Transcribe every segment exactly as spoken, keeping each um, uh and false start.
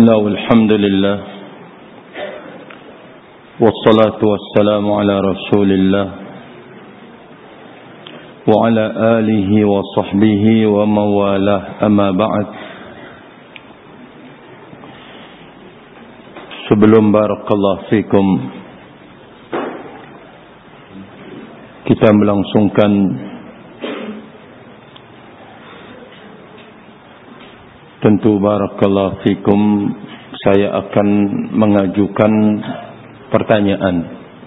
Bismillah walhamdulillah wassalatu wassalamu ala rasulillah wa ala alihi wa sahbihi wa mawalah, amma ba'd. Sebelum barakallahu fikum kita melangsungkan tentu barakallahu fikum, saya akan mengajukan pertanyaan.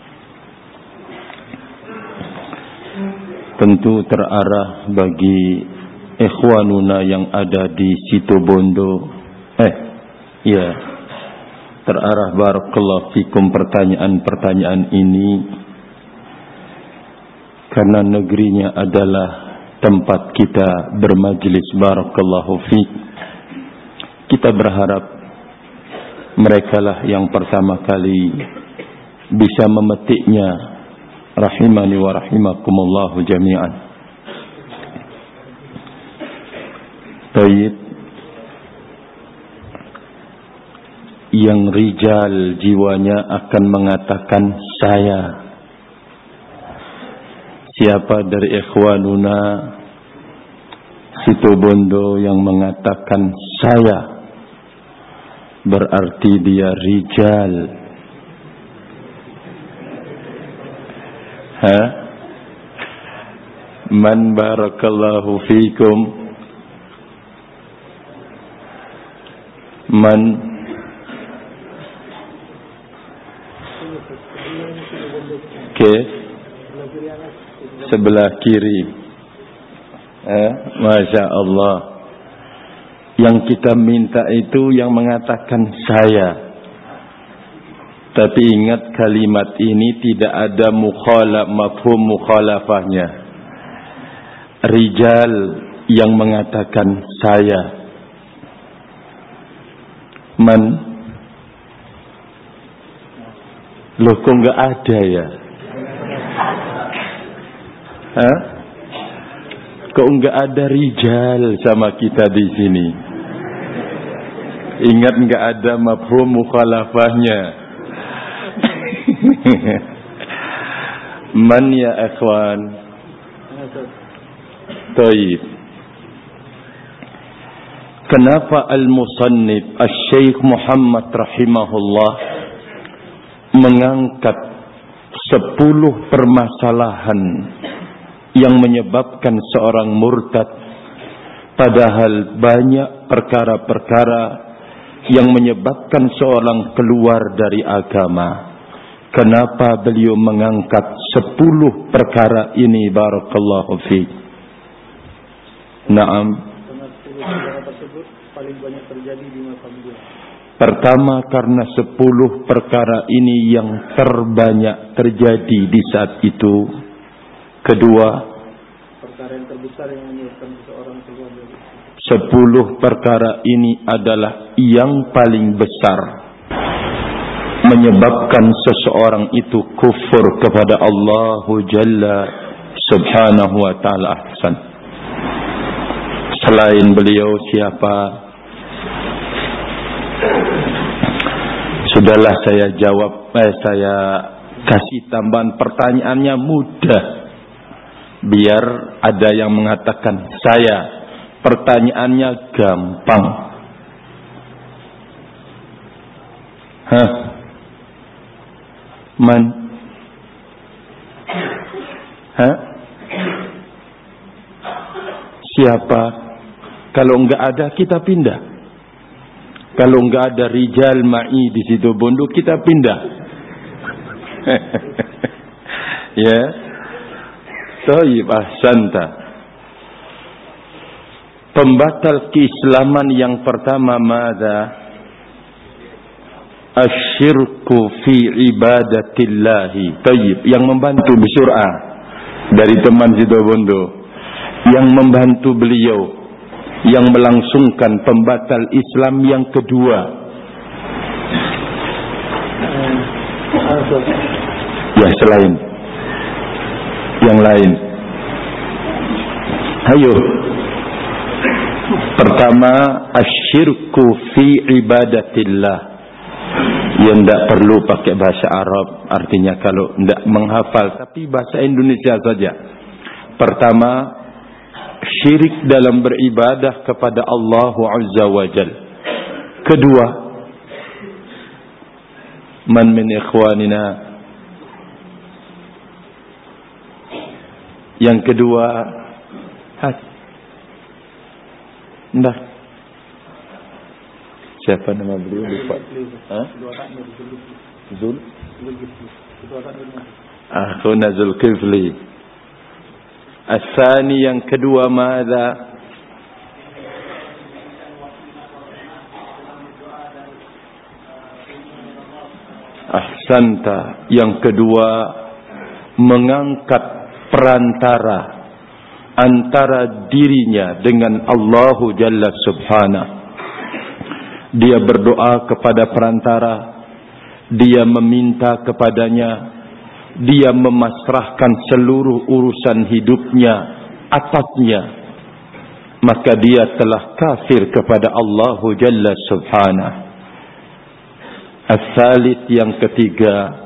Tentu terarah bagi ikhwanuna yang ada di Situbondo. Eh, ya, terarah barakallahu fikum pertanyaan-pertanyaan ini karena negerinya adalah tempat kita bermajlis barakallahu fik. Kita berharap merekalah yang pertama kali bisa memetiknya, rahimani wa rahimakumullahu jami'an. Baik, yang rijal jiwanya akan mengatakan saya. Siapa dari ikhwanuna Situbondo yang mengatakan saya, berarti dia rijal. Ha? Man barakallahu fikum. Man Oke, sebelah kiri. Eh, Masya Allah. Yang kita minta itu yang mengatakan saya. Tapi ingat, kalimat ini tidak ada mukhalaf, mafhum mukhalafahnya. Rijal yang mengatakan saya. Man. Loh, kok enggak ada ya? Hah? Kok enggak ada rijal sama kita di sini? Ingat, enggak ada mafhum mukhalafahnya. Man ya ikhwan. Taib. Kenapa al-musannif Asy-Syaikh Muhammad rahimahullah mengangkat sepuluh permasalahan yang menyebabkan seorang murtad, padahal banyak perkara-perkara yang menyebabkan seorang keluar dari agama? Kenapa beliau mengangkat sepuluh perkara ini barakallahu fi? Naam. Karena tersebut paling banyak terjadi di masa beliau. Pertama, karena sepuluh perkara ini yang terbanyak terjadi di saat itu. Kedua, perkara yang terbesar yang menyebabkan seseorang keluar dari sepuluh perkara ini adalah yang paling besar menyebabkan seseorang itu kufur kepada Allah Jalla Subhanahu wa ta'ala. Ahsan. Selain beliau siapa? Sudahlah, saya jawab, eh, saya kasih tambahan pertanyaannya mudah, biar ada yang mengatakan saya. Pertanyaannya gampang. Hah? Man? Hah? Siapa? Kalau enggak ada, kita pindah. Kalau enggak ada rijal ma'i di Situbondo, kita pindah. Ya. Thayyib, ahsanta. Pembatal keislaman yang pertama mada? Asyirku fi ibadatillahi. Thayyib, yang membantu bisur'ah dari teman Situbondo, yang membantu beliau, yang melangsungkan pembatal Islam yang kedua. Ya, selain yang lain. Ayo. Pertama, asyirku fi ibadatillah. Yang tidak perlu pakai bahasa Arab. Artinya kalau tidak menghafal, tapi bahasa Indonesia saja. Pertama, syirik dalam beribadah kepada Allah Azza wa Jal. Kedua, man min ikhwanina. Yang kedua, hat. Nah, siapa nama beliau? Lupa. Hah? Zul? Akhuna Zulkifli. Asani yang kedua, mada? Ahsanta. Yang kedua, mengangkat perantara antara dirinya dengan Allahu Jalla Subhanahu. Dia berdoa kepada perantara, dia meminta kepadanya, dia memasrahkan seluruh urusan hidupnya atasnya, maka dia telah kafir kepada Allahu Jalla Subhanahu. As-salis yang ketiga,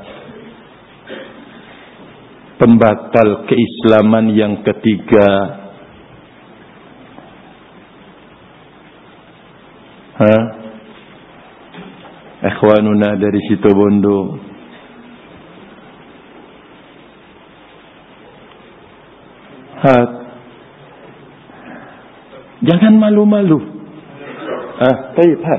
pembatal keislaman yang ketiga, ha? Ikhwanuna dari Situbondo, ha? Jangan malu-malu. Ah, baik, ha?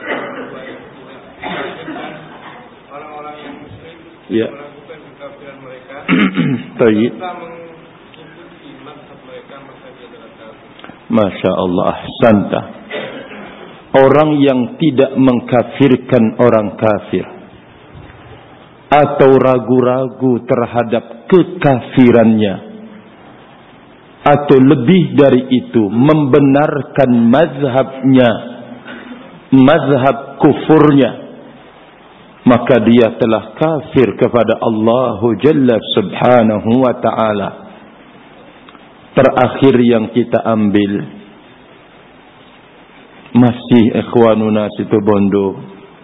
Orang-orang yang muslim ya. melakukan kekafiran mereka. Baik. Mengikuti mazhab mereka, maka dia adalah kafir. Masya Allah, ahsanta. Orang yang tidak mengkafirkan orang kafir atau ragu-ragu terhadap kekafirannya, atau lebih dari itu membenarkan mazhabnya, mazhab kufurnya, maka dia telah kafir kepada Allah Jalla Subhanahu wa ta'ala. Terakhir yang kita ambil, masih ikhwanuna Situbondo,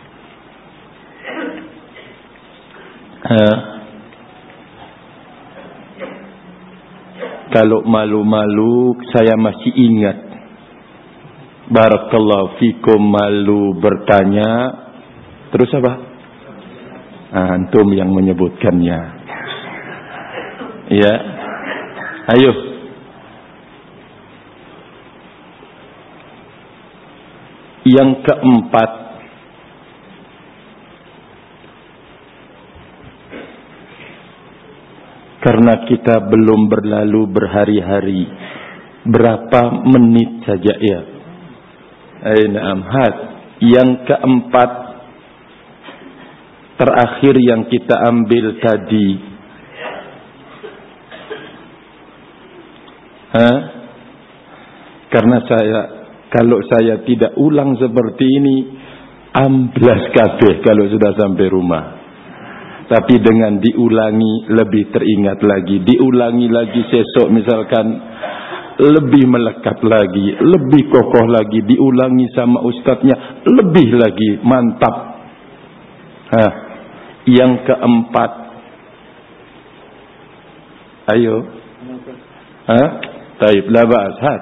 ha? Kalau malu-malu, saya masih ingat. Barakallahu fikum, malu bertanya. Terus apa? Antum yang menyebutkannya. Ya. Ayo. Yang keempat, karena kita belum berlalu berhari-hari, berapa menit saja ya. Aina amhat. Yang keempat, terakhir yang kita ambil tadi, ha? Karena saya, kalau saya tidak ulang seperti ini, amblas kabeh kalau sudah sampai rumah. Tapi dengan diulangi lebih teringat lagi, diulangi lagi sesok misalkan lebih melekat lagi, lebih kokoh lagi, diulangi sama ustadznya lebih lagi mantap. Hah. Yang keempat, ayo, hah? Taib, la ba'as, hat.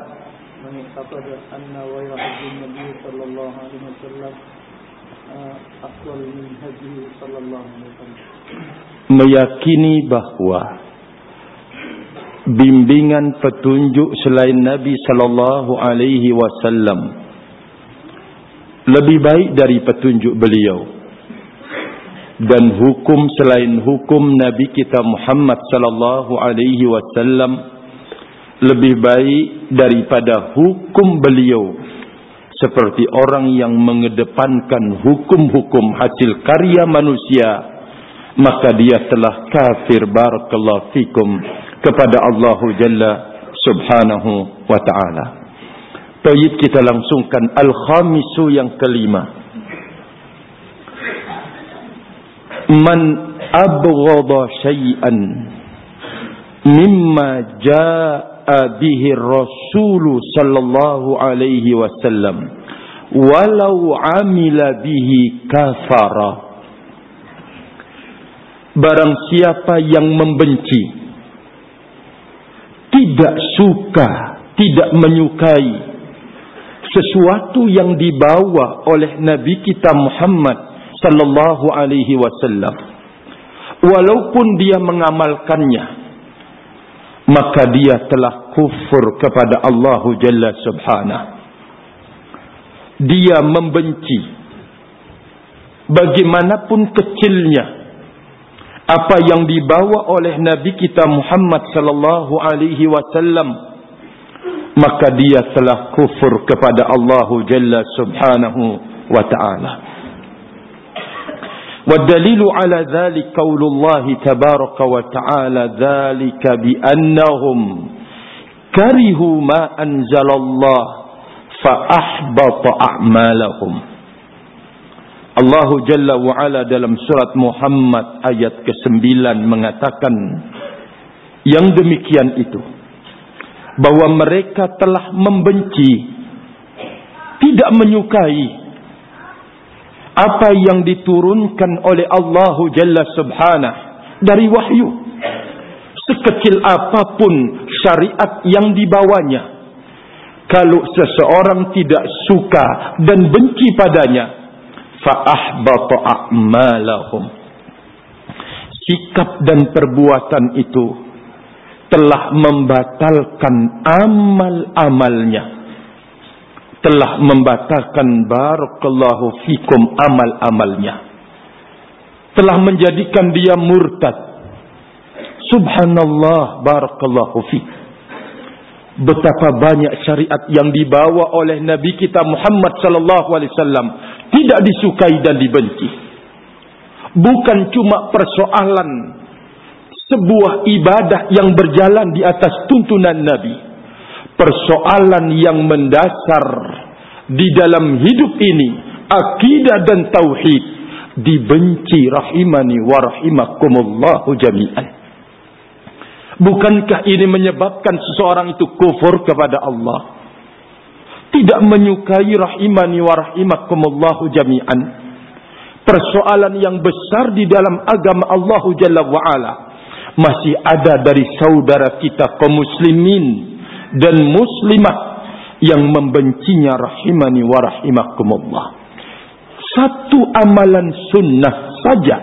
Meyakini bahwa bimbingan petunjuk selain Nabi sallallahu alaihi wasallam lebih baik dari petunjuk beliau, dan hukum selain hukum Nabi kita Muhammad sallallahu alaihi wasallam lebih baik daripada hukum beliau, seperti orang yang mengedepankan hukum-hukum hasil karya manusia, maka dia telah kafir, barakallahu fikum, kepada Allah Jalla Subhanahu wa ta'ala. Tayyib, kita langsungkan al-khamisu yang kelima. Man abghadha syai'an mimma jaa ja'a bihi Rasul sallallahu alaihi wasallam walau amila bihi kafara. Barang siapa yang membenci, tidak suka, tidak menyukai sesuatu yang dibawa oleh Nabi kita Muhammad sallallahu alaihi wasallam, walaupun dia mengamalkannya, maka dia telah kufur kepada Allah Jalla Subhanahu. Dia membenci bagaimanapun kecilnya apa yang dibawa oleh Nabi kita Muhammad sallallahu alaihi wasallam, maka dia telah kufur kepada Allah Jalla Subhanahu wa ta'ala. والدليل على ذلك قول الله تبارك وتعالى ذلك بأنهم كرهوا ما أنزل الله فأحبط أعمالهم. Allah Jalla wa'ala dalam surat Muhammad ayat kesembilan mengatakan yang demikian itu, bahwa mereka telah membenci, tidak menyukai apa yang diturunkan oleh Allah Jalla Subhanahu dari wahyu, sekecil apapun syariat yang dibawanya. Kalau seseorang tidak suka dan benci padanya, fa ahbata a'malahum, sikap dan perbuatan itu telah membatalkan amal-amalnya, telah membatalkan barakallahu fikum amal-amalnya, telah menjadikan dia murtad. Subhanallah, barakallahu fi. Betapa banyak syariat yang dibawa oleh Nabi kita Muhammad sallallahu alaihi wasallam tidak disukai dan dibenci. Bukan cuma persoalan sebuah ibadah yang berjalan di atas tuntunan Nabi, persoalan yang mendasar di dalam hidup ini, akidah dan tauhid, dibenci rahimani wa rahimakumullahu jami'an. Bukankah ini menyebabkan seseorang itu kufur kepada Allah? Tidak menyukai rahimani wa rahimakumullahu jami'an. Persoalan yang besar di dalam agama Allah Jalla wa'ala. Masih ada dari saudara kita kaum muslimin dan muslimah yang membencinya rahimani wa rahimakumullah. Satu amalan sunnah saja,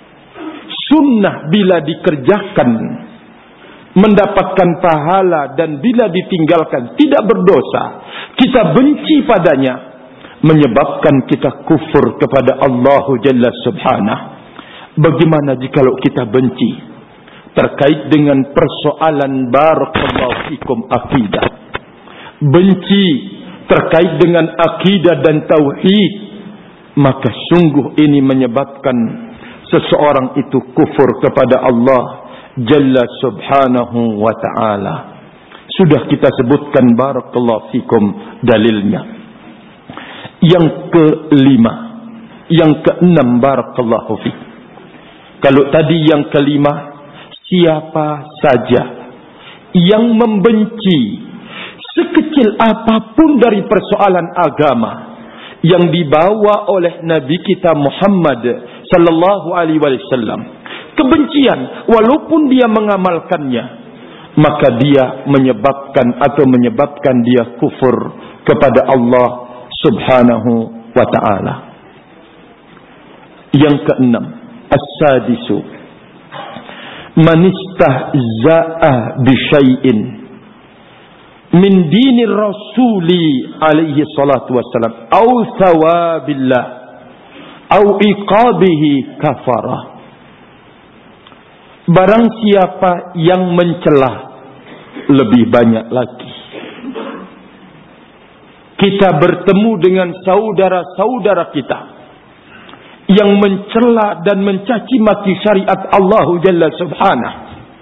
sunnah bila dikerjakan mendapatkan pahala, dan bila ditinggalkan tidak berdosa, kita benci padanya, menyebabkan kita kufur kepada Allah Jalla Subhanahu. Bagaimana jikalau kita benci terkait dengan persoalan barakallahu fikum akidah, benci terkait dengan akidah dan tauhid, maka sungguh ini menyebabkan seseorang itu kufur kepada Allah Jalla Subhanahu wa ta'ala. Sudah kita sebutkan barakallahu fikum dalilnya. Yang kelima, yang keenam barakallahu fikum. Kalau tadi yang kelima, siapa saja yang membenci sekecil apapun dari persoalan agama yang dibawa oleh Nabi kita Muhammad sallallahu alaihi wasallam, kebencian walaupun dia mengamalkannya, maka dia menyebabkan atau menyebabkan dia kufur kepada Allah Subhanahu wa ta'ala. Yang keenam, as-sadisu man istahza'a bi syai'in min dinir rasuli alaihi salatu wassalam au thawabillah au iqabihi kafara. Barang siapa yang mencela, lebih banyak lagi, kita bertemu dengan saudara-saudara kita yang mencela dan mencaci maki syariat Allah Jalla Subhanahu.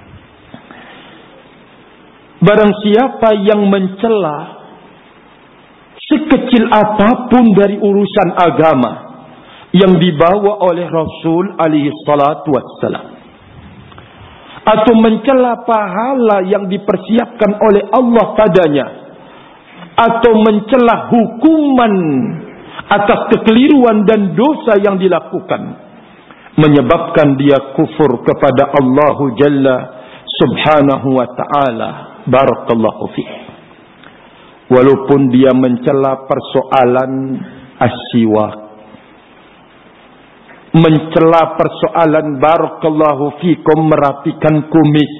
Barang siapa yang mencela sekecil apapun dari urusan agama yang dibawa oleh Rasul alaihi salatu wassalam, atau mencela pahala yang dipersiapkan oleh Allah padanya, atau mencela hukuman atas kekeliruan dan dosa yang dilakukan, menyebabkan dia kufur kepada Allah Jalla Subhanahu wa ta'ala. Barakallahu fiik. Walaupun dia mencela persoalan as-siwak, mencela persoalan barakallahu fikum merapikan kumis,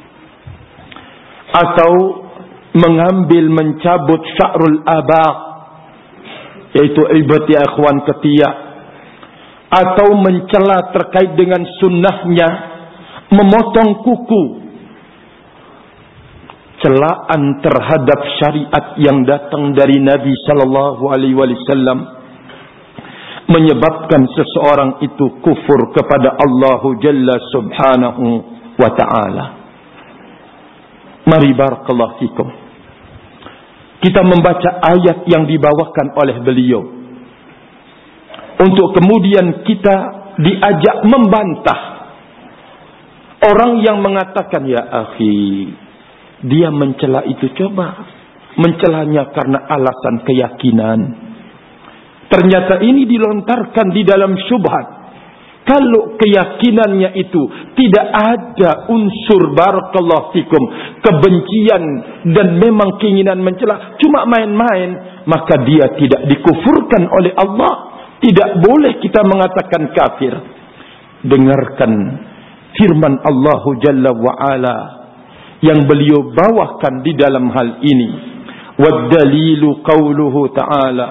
atau mengambil mencabut sya'rul abaq, yaitu ibat ya ikhwan ketiak, atau mencela terkait dengan sunnahnya memotong kuku, celaan terhadap syariat yang datang dari Nabi sallallahu alaihi wasallam, menyebabkan seseorang itu kufur kepada Allah Jalla Subhanahu wa ta'ala. Mari barakallahu fikum, kita membaca ayat yang dibawakan oleh beliau, untuk kemudian kita diajak membantah orang yang mengatakan, ya akhi, dia mencela itu, coba mencelanya karena alasan keyakinan. Ternyata ini dilontarkan di dalam syubhat. Kalau keyakinannya itu tidak ada unsur barakallahu fikum kebencian dan memang keinginan mencela, cuma main-main, maka dia tidak dikufurkan oleh Allah. Tidak boleh kita mengatakan kafir. Dengarkan firman Allah Jalla wa'ala yang beliau bawakan di dalam hal ini. Wad-dalilu qawluhu ta'ala,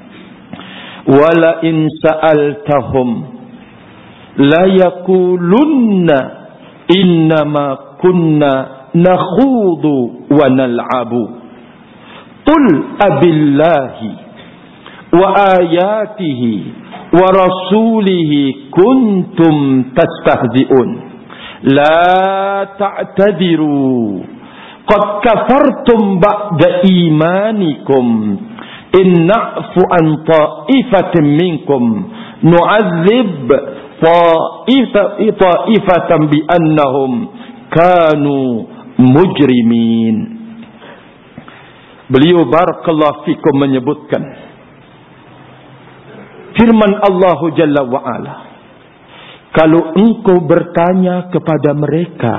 wala in sa'altahum la yakulunna innama kunna nakhudu wa nal'abu qul abillahi wa ayatihi wa rasulihi kuntum tastahzi'un la ta'tadiru qad kafartum ba'da imanikum in na'fu an ta'ifatin minkum nu'adzib ta'ifatan bi annahum kanu mujrimin. Beliau barakallahu fikum menyebutkan firman Allah Jalla wa'ala, kalau engkau bertanya kepada mereka,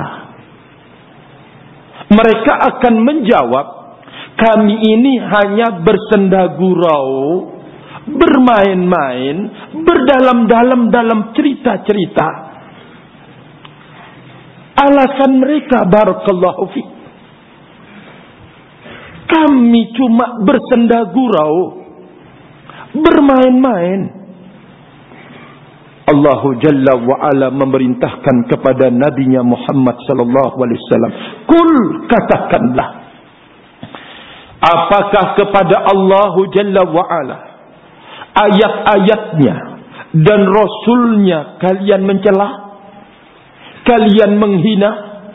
mereka akan menjawab, kami ini hanya bersenda gurau, bermain-main, berdalam-dalam dalam cerita-cerita. Alasan mereka barakallahu fi, kami cuma bersenda gurau, bermain-main. Allah Jalla wa'ala memerintahkan kepada Nabi-Nya Muhammad sallallahu alaihi wasallam, kul, katakanlah, apakah kepada Allah Jalla wa'ala, ayat-ayatnya dan Rasulnya kalian mencela, kalian menghina?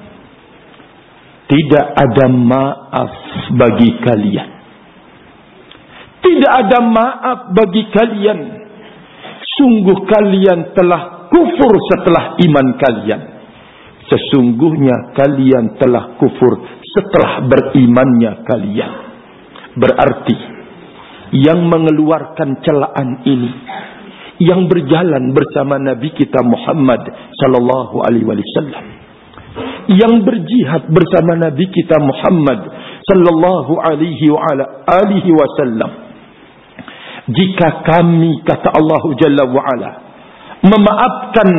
Tidak ada maaf bagi kalian. Tidak ada maaf bagi kalian. Sungguh kalian telah kufur setelah iman kalian. Sesungguhnya kalian telah kufur setelah berimannya kalian. Berarti yang mengeluarkan celaan ini, yang berjalan bersama Nabi kita Muhammad sallallahu alaihi wasallam, yang berjihad bersama Nabi kita Muhammad sallallahu alaihi wasallam, jika kami, kata Allah Jalla wa'ala, memaafkan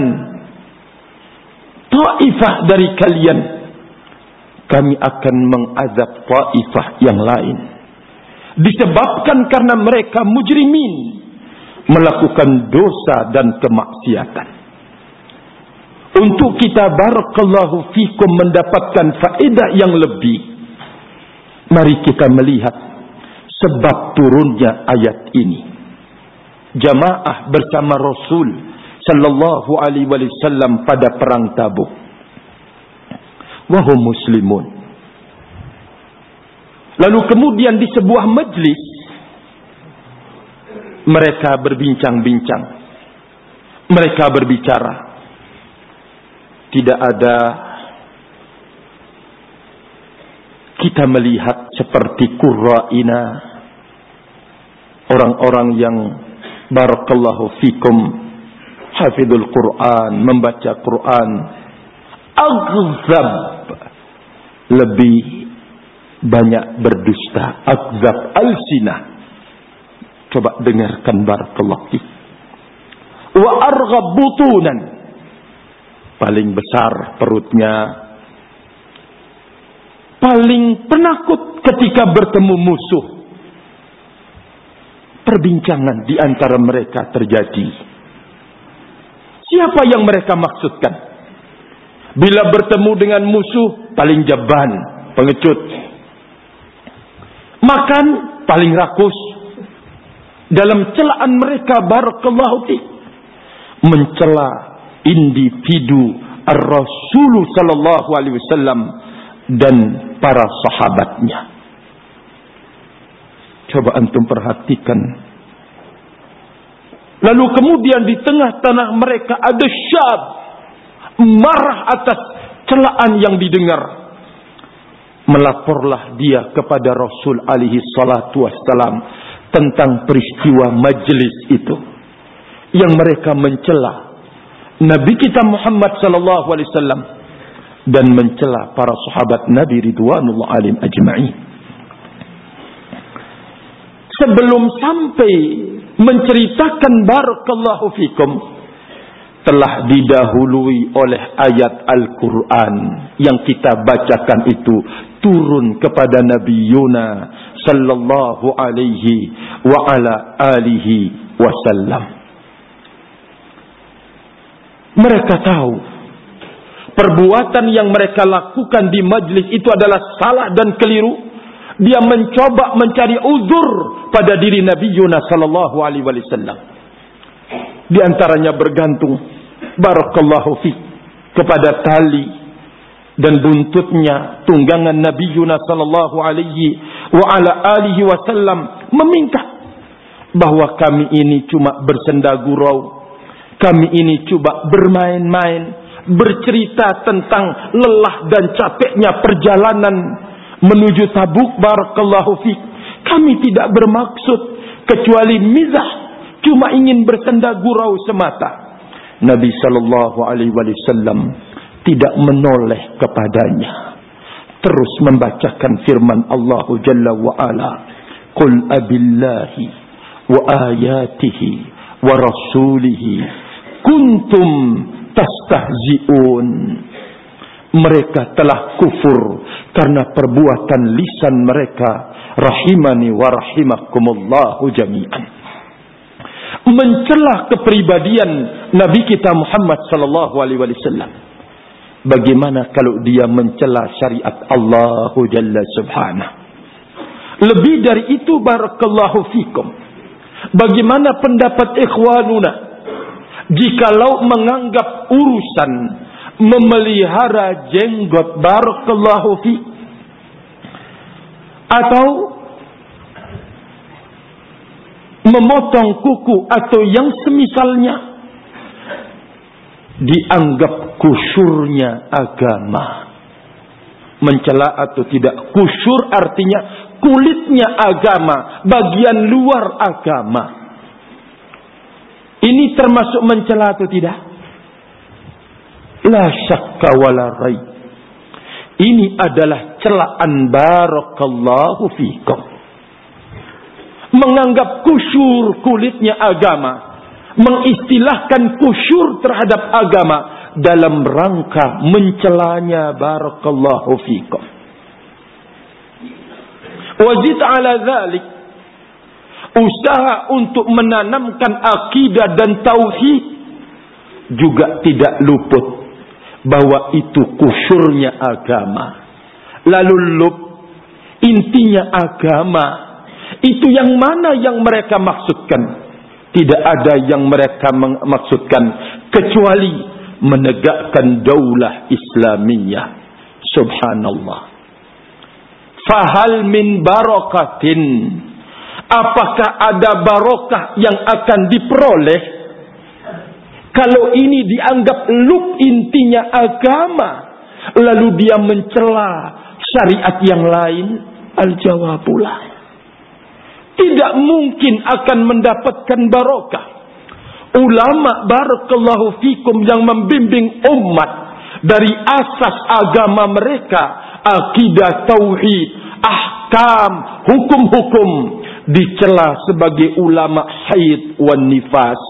ta'ifah dari kalian, kami akan mengazab ta'ifah yang lain. Disebabkan karena mereka mujrimin, melakukan dosa dan kemaksiatan. Untuk kita barakallahu fikum mendapatkan faedah yang lebih, mari kita melihat sebab turunnya ayat ini. Jamaah bersama Rasul sallallahu alaihi wasallam pada perang Tabuk. Wahum muslimun. Lalu kemudian di sebuah majlis mereka berbincang-bincang. Mereka berbicara. Tidak ada kita melihat seperti qurra'ina, orang-orang yang barakallahu fikum hafidul Quran, membaca Quran, agzab, lebih banyak berdusta, agzab alsinah. Coba dengarkan barakallahu fikum. Wa arghab butunan, paling besar perutnya, paling penakut ketika bertemu musuh. Perbincangan di antara mereka terjadi. Siapa yang mereka maksudkan? Bila bertemu dengan musuh, paling jaban, pengecut. Makan, paling rakus. Dalam celaan mereka, barakallahu fi, mencela individu Ar-Rasul sallallahu alaihi wasallam dan para sahabatnya. Coba antum perhatikan. Lalu kemudian di tengah-tengah mereka ada syab marah atas celaan yang didengar. Melaporlah dia kepada Rasul alaihi salatu wassalam tentang peristiwa majlis itu, yang mereka mencela Nabi kita Muhammad sallallahu alaihi wasallam dan mencela para sahabat Nabi ridwanullah alaihim ajma'in. Sebelum sampai menceritakan barakallahu fikum, telah didahului oleh ayat Al-Quran yang kita bacakan itu turun kepada Nabi Yuna sallallahu alaihi wa ala alihi wasallam. Mereka tahu perbuatan yang mereka lakukan di majlis itu adalah salah dan keliru. Dia mencoba mencari uzur pada diri Nabi Yunus sallallahu alaihi wasallam. Di antaranya bergantung barakallahu fi kepada tali dan buntutnya tunggangan Nabi Yunus sallallahu alaihi wa ala alihi wasallam, meminta bahwa kami ini cuma bersenda gurau, kami ini coba bermain-main, bercerita tentang lelah dan capeknya perjalanan menuju Tabuk barakallahu fiik. Kami tidak bermaksud kecuali mizah, cuma ingin bersenda gurau semata. Nabi sallallahu alaihi wasallam tidak menoleh kepadanya, terus membacakan firman Allah Jalla wa Ala, "Qul abillahi wa ayatihi wa rasulihi kuntum tastahzi'un." Mereka telah kufur karena perbuatan lisan mereka, rahimani wa rahimakumullahu jami'an. Mencela kepribadian Nabi kita Muhammad sallallahu alaihi wasallam. Bagaimana kalau dia mencela syariat Allah Jalla subhanahu. Lebih dari itu barakallahu fikum, bagaimana pendapat ikhwanuna jikalau menganggap urusan memelihara jenggot barakallahu fi atau memotong kuku atau yang semisalnya dianggap kusyurnya agama. Mencela atau tidak, kusyur artinya kulitnya agama, bagian luar agama. Ini termasuk mencela atau tidak? La syakka wala raib. Ini adalah celaan barakallahu fikum. Menganggap kusyur kulitnya agama, mengistilahkan kusyur terhadap agama dalam rangka mencelanya barakallahu fikum. Wajid ala dzalik, usaha untuk menanamkan akidah dan tauhid juga tidak luput bahwa itu kusyurnya agama. Lalu lup, intinya agama itu yang mana yang mereka maksudkan? Tidak ada yang mereka maksudkan kecuali menegakkan daulah Islamiyah. Subhanallah. Fahal min barakatin, apakah ada barokah yang akan diperoleh kalau ini dianggap lub intinya agama, lalu dia mencela syariat yang lain? Al-jawabulah, tidak mungkin akan mendapatkan barokah. Ulama barakallahu fikum yang membimbing umat dari asas agama mereka, akidah, tauhid, ahkam, hukum-hukum, dicela sebagai ulama haid wan nifas,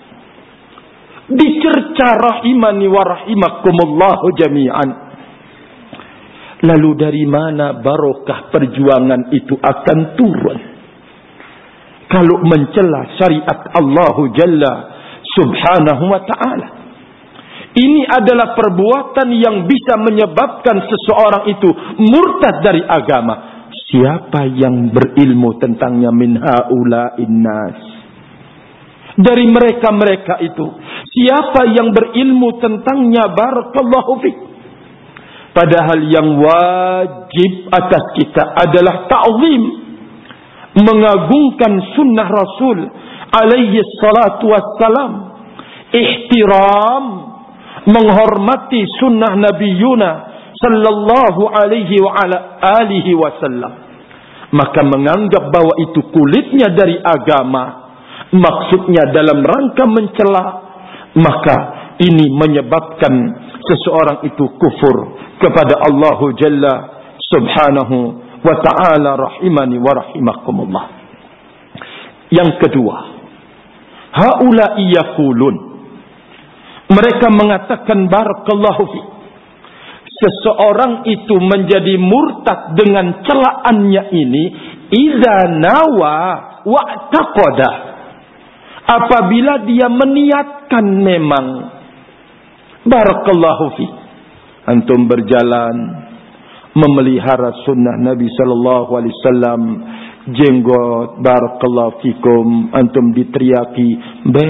dicerca rahimani wa rahimakumullahu jami'an. Lalu dari mana barokah perjuangan itu akan turun? Kalau mencela syariat Allah Jalla Subhanahu wa ta'ala. Ini adalah perbuatan yang bisa menyebabkan seseorang itu murtad dari agama. Siapa yang berilmu tentangnya min haula'in nas? Dari mereka-mereka itu, siapa yang berilmu tentangnya? Barakallahu fiik. Padahal yang wajib atas kita adalah ta'zim, mengagungkan sunnah Rasul alaihi salatu wassalam, ihtiram, menghormati sunnah Nabi Yuna sallallahu alaihi wa ala alihi wasallam. Maka menganggap bahwa itu kulitnya dari agama, maksudnya dalam rangka mencela, maka ini menyebabkan seseorang itu kufur kepada Allah Jalla Subhanahu wa ta'ala, rahimani wa rahimakumullah. Yang kedua, haula'i yaqulun, mereka mengatakan barakallahu fi, seseorang itu menjadi murtad dengan celaannya ini idza nawa wa taqada, apabila dia meniatkan memang. Barakallahu fi, antum berjalan memelihara sunnah Nabi sallallahu alaihi wasallam, jenggot, barakallahu fikum, antum diteriaki be,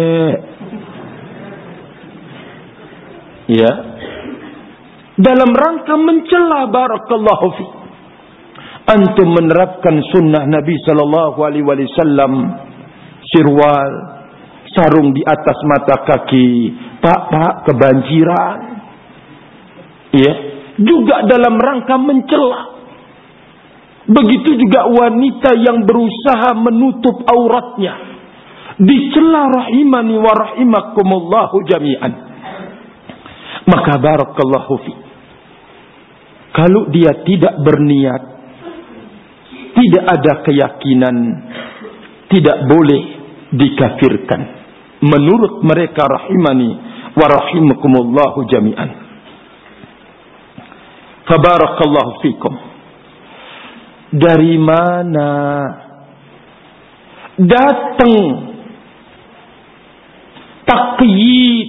ya, dalam rangka mencela, barakallahu fi, antum menerapkan sunnah Nabi sallallahu alaihi wasallam, sirwal, sarung di atas mata kaki, pak pak kebanjiran, ya, juga dalam rangka mencela. Begitu juga wanita yang berusaha menutup auratnya, dicela rahimani wa rahimakumullahu jami'an. Maka barakallahu fi, kalau dia tidak berniat, tidak ada keyakinan, tidak boleh dikafirkan menurut mereka rahimani wa rahimakumullahu jami'an. Fabarakallahu fikum. Dari mana datang takyid,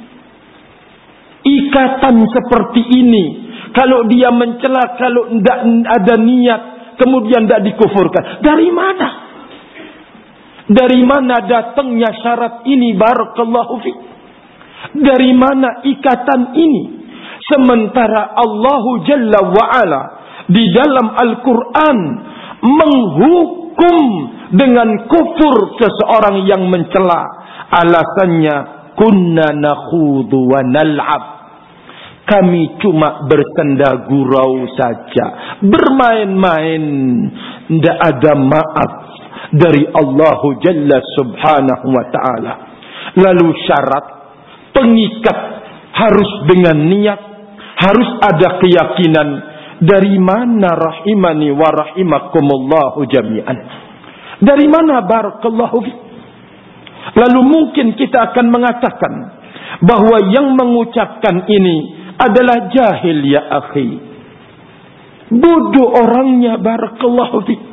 ikatan seperti ini? Kalau dia mencela, kalau tidak ada niat, kemudian tidak dikufurkan. Dari mana? Dari mana datangnya syarat ini? Barakallahu fiik. Dari mana ikatan ini? Sementara Allah Jalla wa'ala di dalam Al-Quran menghukum dengan kufur seseorang yang mencela. Alasannya, kunna nakhudu wa nal'ab, kami cuma bersenda gurau saja, bermain-main. Tidak ada maaf dari Allah Jalla Subhanahu wa ta'ala. Lalu syarat pengikat harus dengan niat, harus ada keyakinan. Dari mana rahimani wa rahimakumullahu jami'an? Dari mana barakallahu fi? Lalu mungkin kita akan mengatakan bahwa yang mengucapkan ini adalah jahil, ya akhi. Bodoh orangnya, barakallahu fi.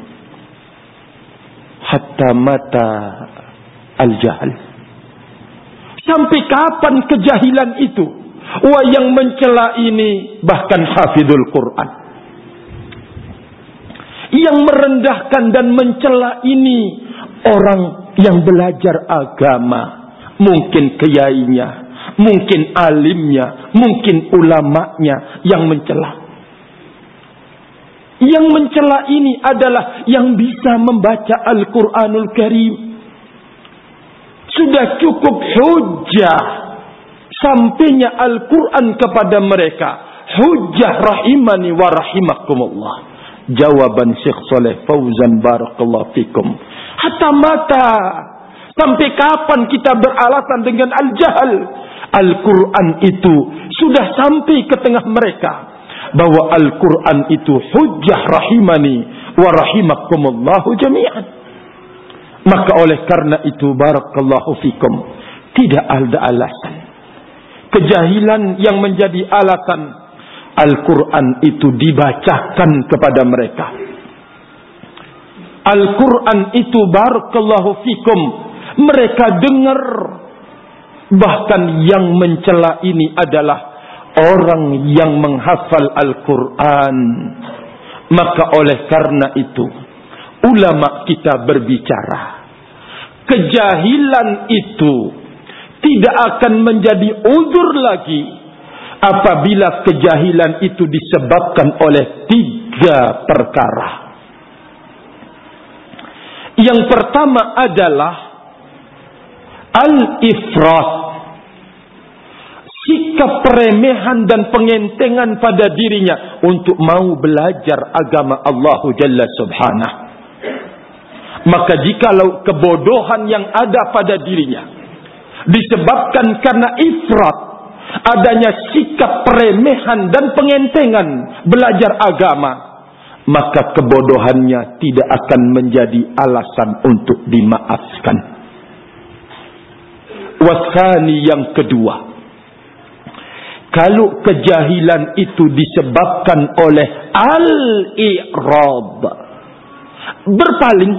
Hatta mata al-jahal. Sampai kapan kejahilan itu? Wah, yang mencela ini bahkan hafidul Quran. Yang merendahkan dan mencela ini orang yang belajar agama. Mungkin kiainya, mungkin alimnya, mungkin ulamanya yang mencela. Yang mencela ini adalah yang bisa membaca Al-Quranul Karim. Sudah cukup hujjah sampainya Al-Quran kepada mereka hujjah rahimani wa rahimakumullah. Jawaban Syekh Saleh Fauzan barakallahu fikum. Hatta mata. Sampai kapan kita beralasan dengan al-jahal? Al-Quran itu sudah sampai ke tengah mereka. Bahwa Al-Quran itu hujjah rahimani wa rahimakumullahu jami'an. Maka oleh karena itu barakallahu fikum, tidak ada alasan. Kejahilan yang menjadi alasan Al-Quran itu dibacakan kepada mereka. Al-Quran itu barakallahu fikum, mereka dengar. Bahkan yang mencela ini adalah orang yang menghafal Al-Quran. Maka oleh karena itu ulama kita berbicara, kejahilan itu tidak akan menjadi uzur lagi apabila kejahilan itu disebabkan oleh tiga perkara. Yang pertama adalah al-ifrat, sikap peremehan dan pengentengan pada dirinya untuk mau belajar agama Allah Jalla Subhanahu. Maka jikalau kebodohan yang ada pada dirinya disebabkan karena ifrat, adanya sikap peremehan dan pengentengan belajar agama, maka kebodohannya tidak akan menjadi alasan untuk dimaafkan. Wasani, yang kedua, kalau kejahilan itu disebabkan oleh al-i'rad, berpaling.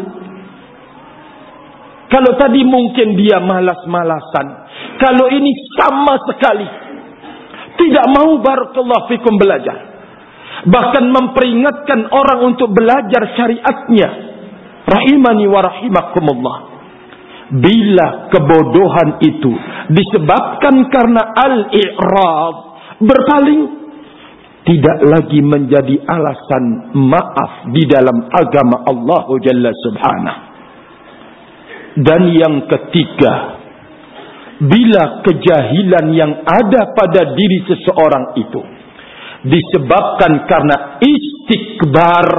Kalau tadi mungkin dia malas-malasan, kalau ini sama sekali tidak mau barakallahu fikum belajar, bahkan memperingatkan orang untuk belajar syariatnya. Rahimani wa rahimakumullah. Bila kebodohan itu disebabkan karena al-i'rad, berpaling, tidak lagi menjadi alasan maaf di dalam agama Allah Jalla Subhanahu. Dan yang ketiga, bila kejahilan yang ada pada diri seseorang itu disebabkan karena istikbar,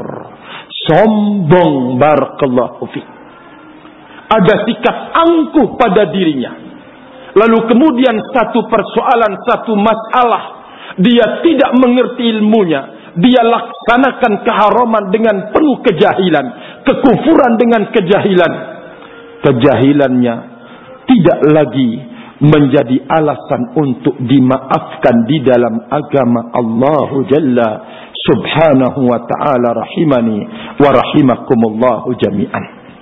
sombong barakallahu fi, ada sikap angkuh pada dirinya, lalu kemudian satu persoalan, satu masalah dia tidak mengerti ilmunya, dia laksanakan keharaman dengan penuh kejahilan, kekufuran dengan kejahilan. Kejahilannya tidak lagi menjadi alasan untuk dimaafkan di dalam agama Allah Jalla Subhanahu wa ta'ala. Rahimani wa rahimakumullahu jami'an.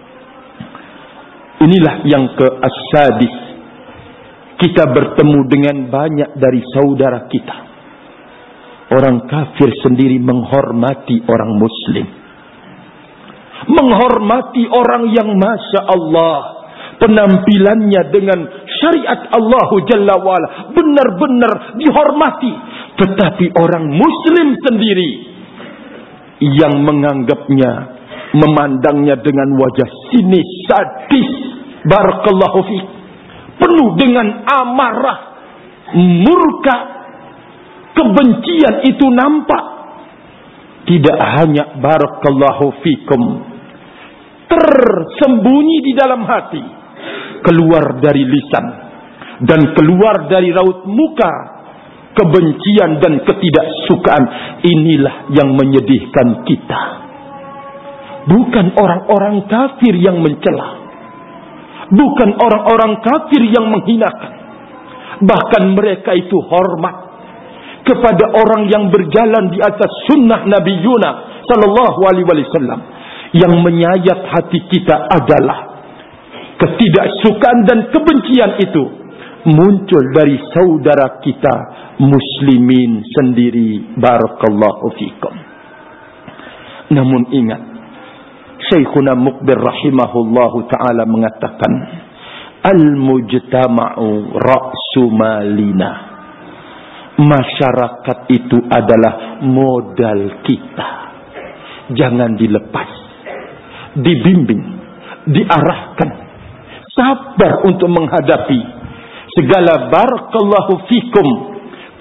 Inilah yang ke-sadis. Kita bertemu dengan banyak dari saudara kita. Orang kafir sendiri menghormati orang muslim, menghormati orang yang Masya Allah penampilannya dengan syariat Allah Jalla wa'ala benar-benar dihormati. Tetapi orang muslim sendiri yang menganggapnya, memandangnya dengan wajah sinis, sadis, barakallahu fi, penuh dengan amarah, murka, kebencian itu nampak. Tidak hanya barakallahu fikum tersembunyi di dalam hati, keluar dari lisan dan keluar dari raut muka, kebencian dan ketidaksukaan. Inilah yang menyedihkan kita. Bukan orang-orang kafir yang mencela, bukan orang-orang kafir yang menghinakan. Bahkan mereka itu hormat kepada orang yang berjalan di atas sunnah Nabi Yuna sallallahu alaihi wasallam. Yang menyayat hati kita adalah ketidaksukaan dan kebencian itu muncul dari saudara kita muslimin sendiri. Barakallahu fikum. Namun ingat, Syekhuna Muqbil rahimahullahu ta'ala mengatakan, al-mujtama'u ra'su malina. Masyarakat itu adalah modal kita. Jangan dilepas, dibimbing, diarahkan, sabar untuk menghadapi segala barakallahu fikum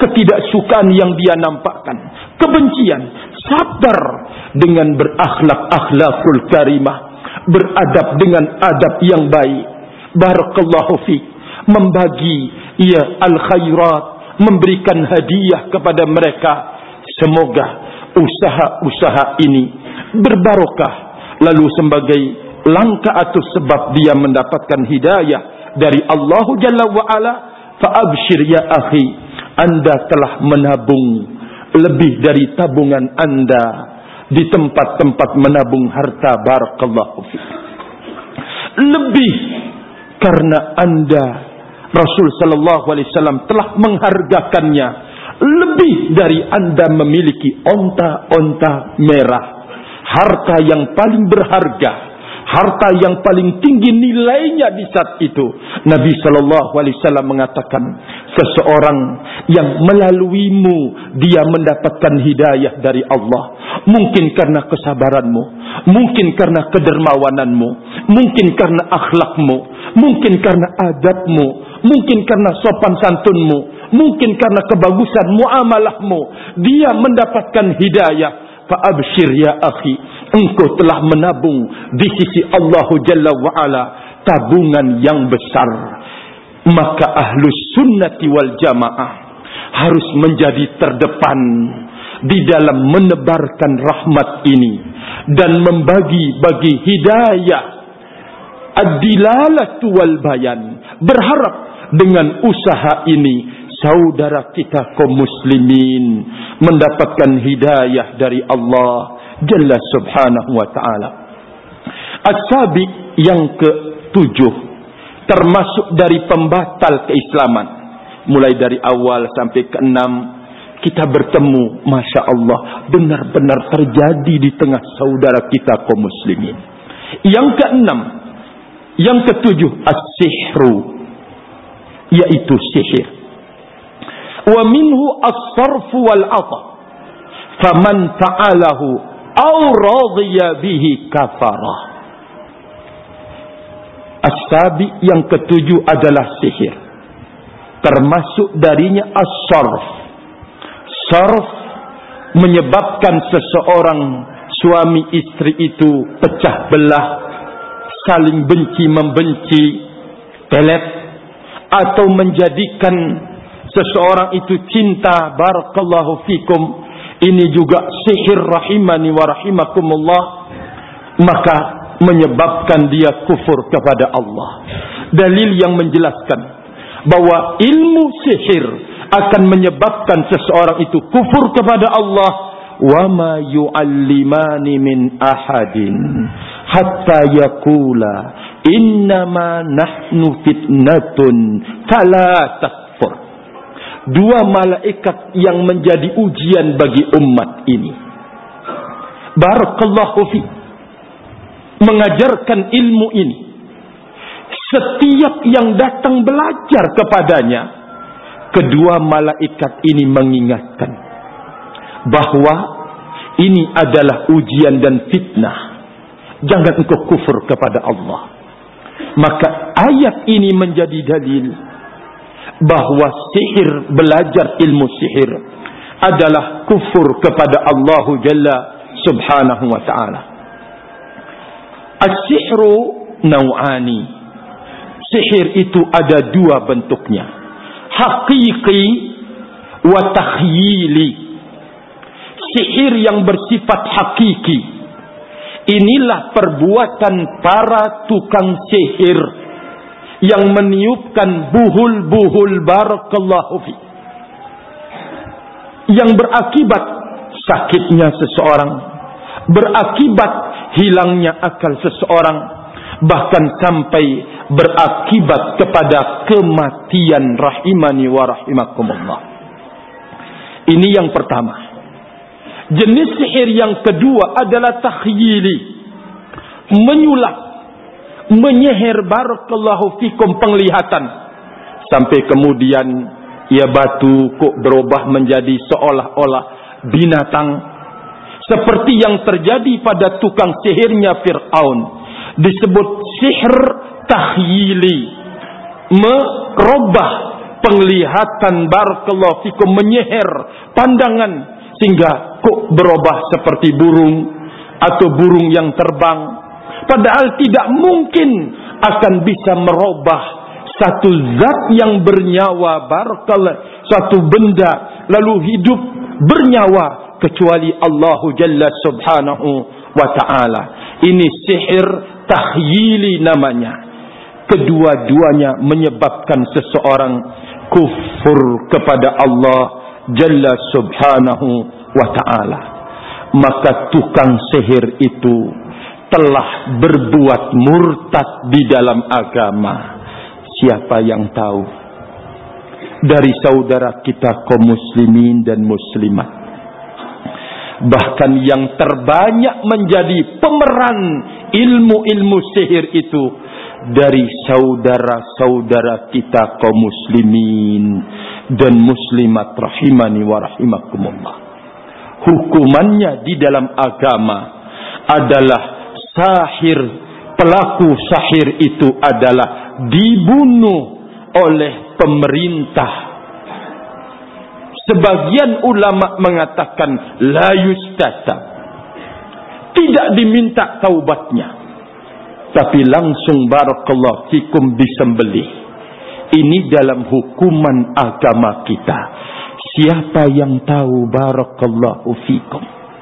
ketidaksukaan yang dia nampakkan, kebencian, sabar dengan berakhlak akhlakul karimah, beradab dengan adab yang baik. Barakallahu fiik, membagi ya al khairat, memberikan hadiah kepada mereka. Semoga usaha-usaha ini berbarokah, lalu sebagai langkah atau sebab dia mendapatkan hidayah dari Allah Jalla wa Ala. Fa abshir ya akhi, Anda telah menabung lebih dari tabungan Anda di tempat-tempat menabung harta. Barakallahu fiik. Lebih karena Anda, Rasul sallallahu alaihi wasallam telah menghargakannya lebih dari Anda memiliki onta-onta merah, harta yang paling berharga, harta yang paling tinggi nilainya di saat itu. Nabi sallallahu alaihi wasallam mengatakan, seseorang yang melaluimu dia mendapatkan hidayah dari Allah. Mungkin karena kesabaranmu, mungkin karena kedermawananmu, mungkin karena akhlakmu, mungkin karena adabmu, mungkin karena sopan santunmu, mungkin karena kebagusan muamalahmu, dia mendapatkan hidayah. Fa abshir ya akhi, engkau telah menabung di sisi Allah Jalla wa Ala tabungan yang besar. Maka ahlus sunnati wal jamaah harus menjadi terdepan di dalam menebarkan rahmat ini dan membagi-bagi hidayah, ad-dilalatu wal bayan. Berharap dengan usaha ini saudara kita kaum muslimin mendapatkan hidayah dari Allah Jalla subhanahu wa ta'ala. As-sabi, yang ketujuh, termasuk dari pembatal keislaman. Mulai dari awal sampai ke enam kita bertemu, Masya Allah, benar-benar terjadi di tengah saudara kita kaum muslimin. Yang keenam, yang ketujuh, as-sihru, yaitu sihir. Wa minhu as-sarfu wal 'ata. Faman fa'alahu aw radiya bihi kafarah. As-sabi, yang ketujuh adalah sihir. Termasuk darinya as-sarf. Sarf menyebabkan seseorang suami istri itu pecah belah, saling benci membenci, pelet, atau menjadikan seseorang itu cinta. Barakallahu fikum. Ini juga sihir, rahimani wa rahimakumullah. Maka menyebabkan dia kufur kepada Allah. Dalil yang menjelaskan bahwa ilmu sihir akan menyebabkan seseorang itu kufur kepada Allah. Wa ma yu'allimani min ahadin hatta yaqula innama nahnu fitnatun fala takfur. Dua malaikat yang menjadi ujian bagi umat ini, barakallahu fi, mengajarkan ilmu ini. Setiap yang datang belajar kepadanya, kedua malaikat ini mengingatkan bahwa ini adalah ujian dan fitnah. Jangan engkau kufur kepada Allah. Maka ayat ini menjadi dalil bahwa sihir, belajar ilmu sihir adalah kufur kepada Allah Jalla subhanahu wa ta'ala. As-sihru naw'ani. Sihir itu ada dua bentuknya, hakiki wa takhyili. Sihir yang bersifat hakiki, inilah perbuatan para tukang sihir yang meniupkan buhul-buhul, barakallahu fi, yang berakibat sakitnya seseorang, berakibat hilangnya akal seseorang, bahkan sampai berakibat kepada kematian, rahimani wa rahimakumullah. Ini yang pertama. Jenis sihir yang kedua adalah takhyili, menyulap, menyihir, barakallahu fikum, penglihatan, sampai kemudian ya batu kok berubah menjadi seolah-olah binatang, seperti yang terjadi pada tukang sihirnya Fir'aun. Disebut sihir takhyili, merubah penglihatan barakallahu fikum menyihir pandangan sehingga kok berubah seperti burung atau burung yang terbang, padahal tidak mungkin akan bisa merubah satu zat yang bernyawa barakallahu, satu benda lalu hidup bernyawa kecuali Allah Jalla Subhanahu wa ta'ala. Ini sihir takhyili namanya. Kedua-duanya menyebabkan seseorang kufur kepada Allah Jalla Subhanahu wa ta'ala. Maka tukang sihir itu telah berbuat murtad di dalam agama. Siapa yang tahu? Dari saudara kita kaum muslimin dan muslimat, bahkan yang terbanyak menjadi pemeran ilmu-ilmu sihir itu dari saudara-saudara kita kaum muslimin dan muslimat rahimani wa rahimakumullah. Hukumannya di dalam agama adalah sahir, pelaku sahir itu adalah dibunuh oleh pemerintah. Sebagian ulama mengatakan la yustata, tidak diminta taubatnya, tapi langsung barakallahu fikum disembelih. Ini dalam hukuman agama kita. Siapa yang tahu barakallahu fikum?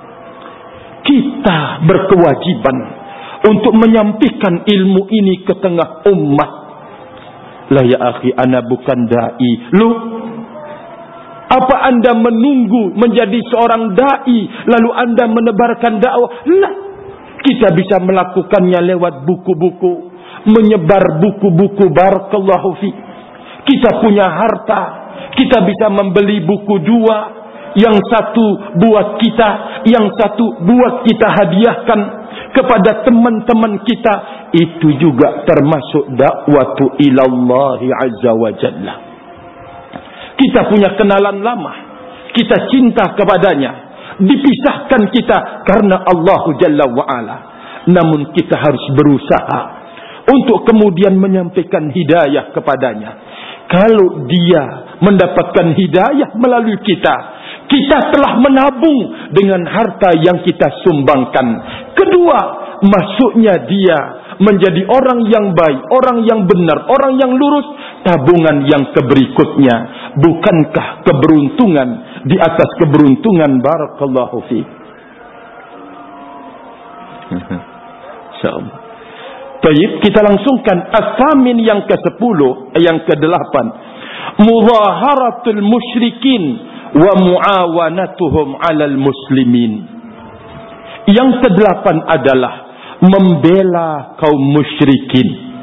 Kita berkewajiban untuk menyampaikan ilmu ini ke tengah umat. Lah ya akhi, ana bukan dai. Lu, apa anda menunggu menjadi seorang dai lalu anda menebarkan dakwah? Lah, kita bisa melakukannya lewat buku-buku, menyebar buku-buku barakallahu fi. Kita punya harta, kita bisa membeli buku dua, yang satu buat kita, yang satu buat kita hadiahkan kepada teman-teman kita. Itu juga termasuk dakwatu ilallahi azza wa jalla. Kita punya kenalan lama, kita cinta kepadanya, dipisahkan kita karena Allah Jalla wa'ala. Namun kita harus berusaha untuk kemudian menyampaikan hidayah kepadanya. Kalau dia mendapatkan hidayah melalui kita, kita telah menabung dengan harta yang kita sumbangkan. Kedua, masuknya dia menjadi orang yang baik, orang yang benar, orang yang lurus. Tabungan yang keberikutnya, bukankah keberuntungan di atas keberuntungan? Barakallahu fi. Insyaallah. Baik, kita langsungkan as-samin yang kesepuluh, yang kedelapan. Mudhaharatul musyrikin wa muawanatuhum 'alal muslimin. Yang kedelapan adalah membela kaum musyrikin,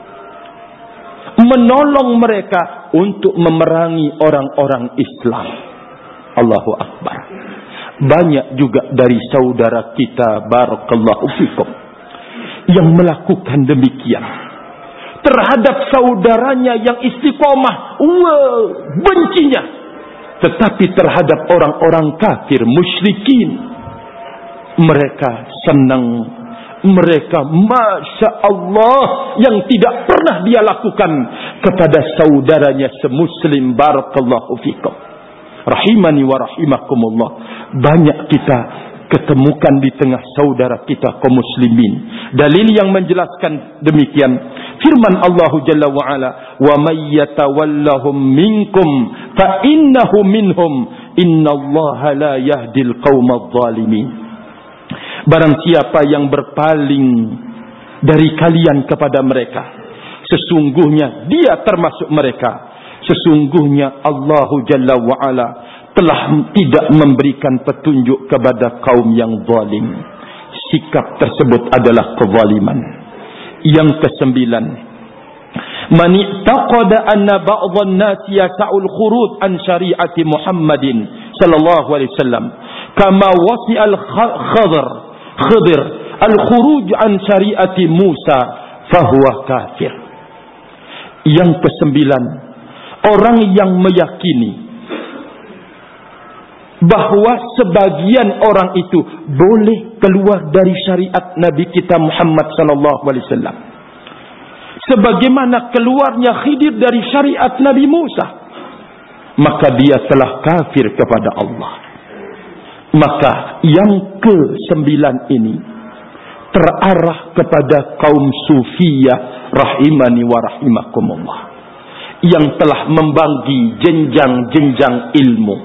menolong mereka untuk memerangi orang-orang Islam. Allahu Akbar. Banyak juga dari saudara kita barakallahu fikum yang melakukan demikian terhadap saudaranya yang istiqomah, wah, bencinya. Tetapi terhadap orang-orang kafir musyrikin, mereka senang, mereka masya Allah yang tidak pernah dia lakukan kepada saudaranya semuslim. Barakallahu fikum rahimani wa rahimakumullah. Banyak kita ketemukan di tengah saudara kita kaum muslimin dalil yang menjelaskan demikian. Firman Allah Jalla wa Ala, wa may yatawallahum minkum fa innahu minhum innallaha la yahdil qaumadh dhalimin. Barang siapa yang berpaling dari kalian kepada mereka, sesungguhnya dia termasuk mereka. Sesungguhnya Allah Jalla wa Ala telah tidak memberikan petunjuk kepada kaum yang zalim. Sikap tersebut adalah kezaliman. Yang kesembilan, man i'taqada anna ba'dhan nas yas'ul khuruj an syari'ati Muhammadin sallallahu alaihi wasallam kama wasi'al khadr khadr al khuruj an syari'ati Musa fahuwa kafir. Yang kesembilan, orang yang meyakini bahwa sebagian orang itu boleh keluar dari syariat Nabi kita Muhammad sallallahu alaihi wasallam, sebagaimana keluarnya Khidir dari syariat Nabi Musa. maka dia telah kafir kepada Allah. Maka yang kesembilan ini terarah kepada kaum sufiyah rahimani wa rahimakumullah, yang telah membagi jenjang-jenjang ilmu.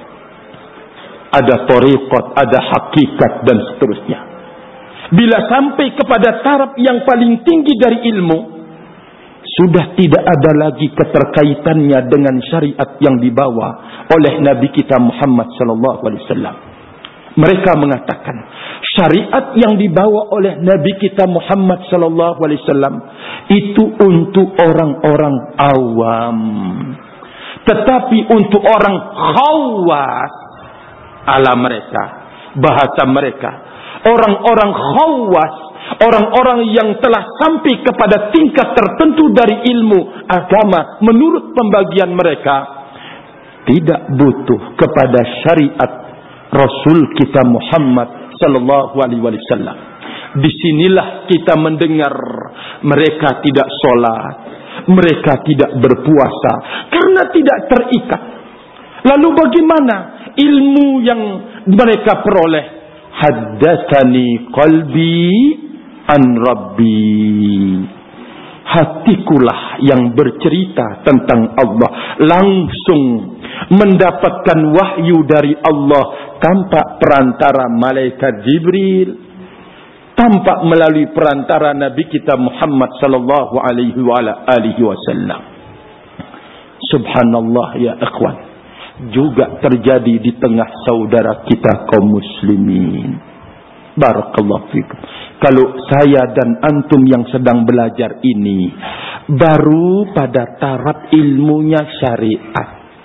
Ada thariqat, ada hakikat, dan seterusnya. Bila sampai kepada taraf yang paling tinggi dari ilmu, sudah tidak ada lagi keterkaitannya dengan syariat yang dibawa oleh Nabi kita Muhammad sallallahu alaihi wasallam. Mereka mengatakan syariat yang dibawa oleh Nabi kita Muhammad sallallahu alaihi wasallam itu untuk orang-orang awam. Tetapi untuk orang khawas, ala mereka, bahasa mereka, orang-orang khawas, orang-orang yang telah sampai kepada tingkat tertentu dari ilmu agama, menurut pembagian mereka, tidak butuh kepada syariat Rasul kita Muhammad sallallahu alaihi wasallam. Disinilah kita mendengar mereka tidak sholat, mereka tidak berpuasa karena tidak terikat. Lalu bagaimana ilmu yang mereka peroleh? Haddatsani qalbi an rabbi. Hatikulah yang bercerita tentang Allah, langsung mendapatkan wahyu dari Allah tanpa perantara malaikat Jibril, tanpa melalui perantara Nabi kita Muhammad sallallahu alaihi wasallam. Subhanallah ya ikhwan, juga terjadi di tengah saudara kita kaum muslimin. Barakallahu fikum. Kalau saya dan antum yang sedang belajar ini baru pada taraf ilmunya syariat,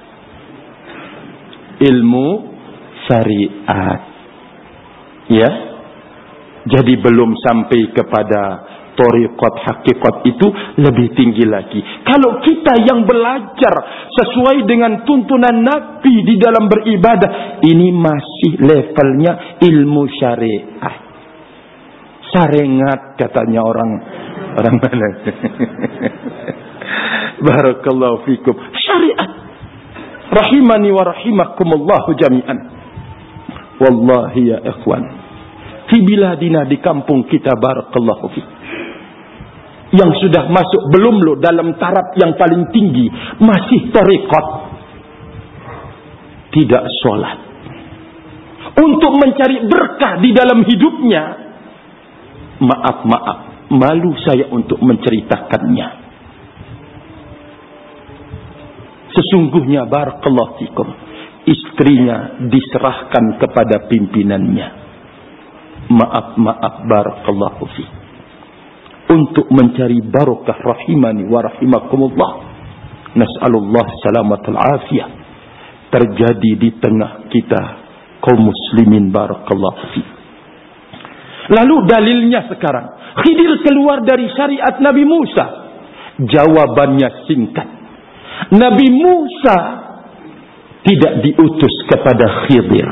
ilmu syariat, ya, jadi belum sampai kepada thariqat hakikat, itu lebih tinggi lagi. Kalau kita yang belajar sesuai dengan tuntunan Nabi di dalam beribadah, ini masih levelnya ilmu syariat. Sarengat katanya orang orang mana? Barakallahu fikum. Syariat. Rahimani wa rahimakumullahu jami'an. Wallahi ya ikhwan, fi biladina, di kampung kita, barakallahu fikum, yang sudah masuk belum lo dalam taraf yang paling tinggi, masih thariqat, tidak sholat. Untuk mencari berkah di dalam hidupnya, maaf maaf, malu saya untuk menceritakannya. Sesungguhnya barakallahu fikum, istrinya diserahkan kepada pimpinannya. Maaf maaf barakallahu fikum, untuk mencari barokah rahimani wa rahimakumullah. Nas'alullah salamatul afiyah. Terjadi di tengah kita kaum muslimin, barakallahu fikum. Lalu dalilnya sekarang, Khidir keluar dari syariat Nabi Musa. Jawabannya singkat. Nabi Musa tidak diutus kepada Khidir.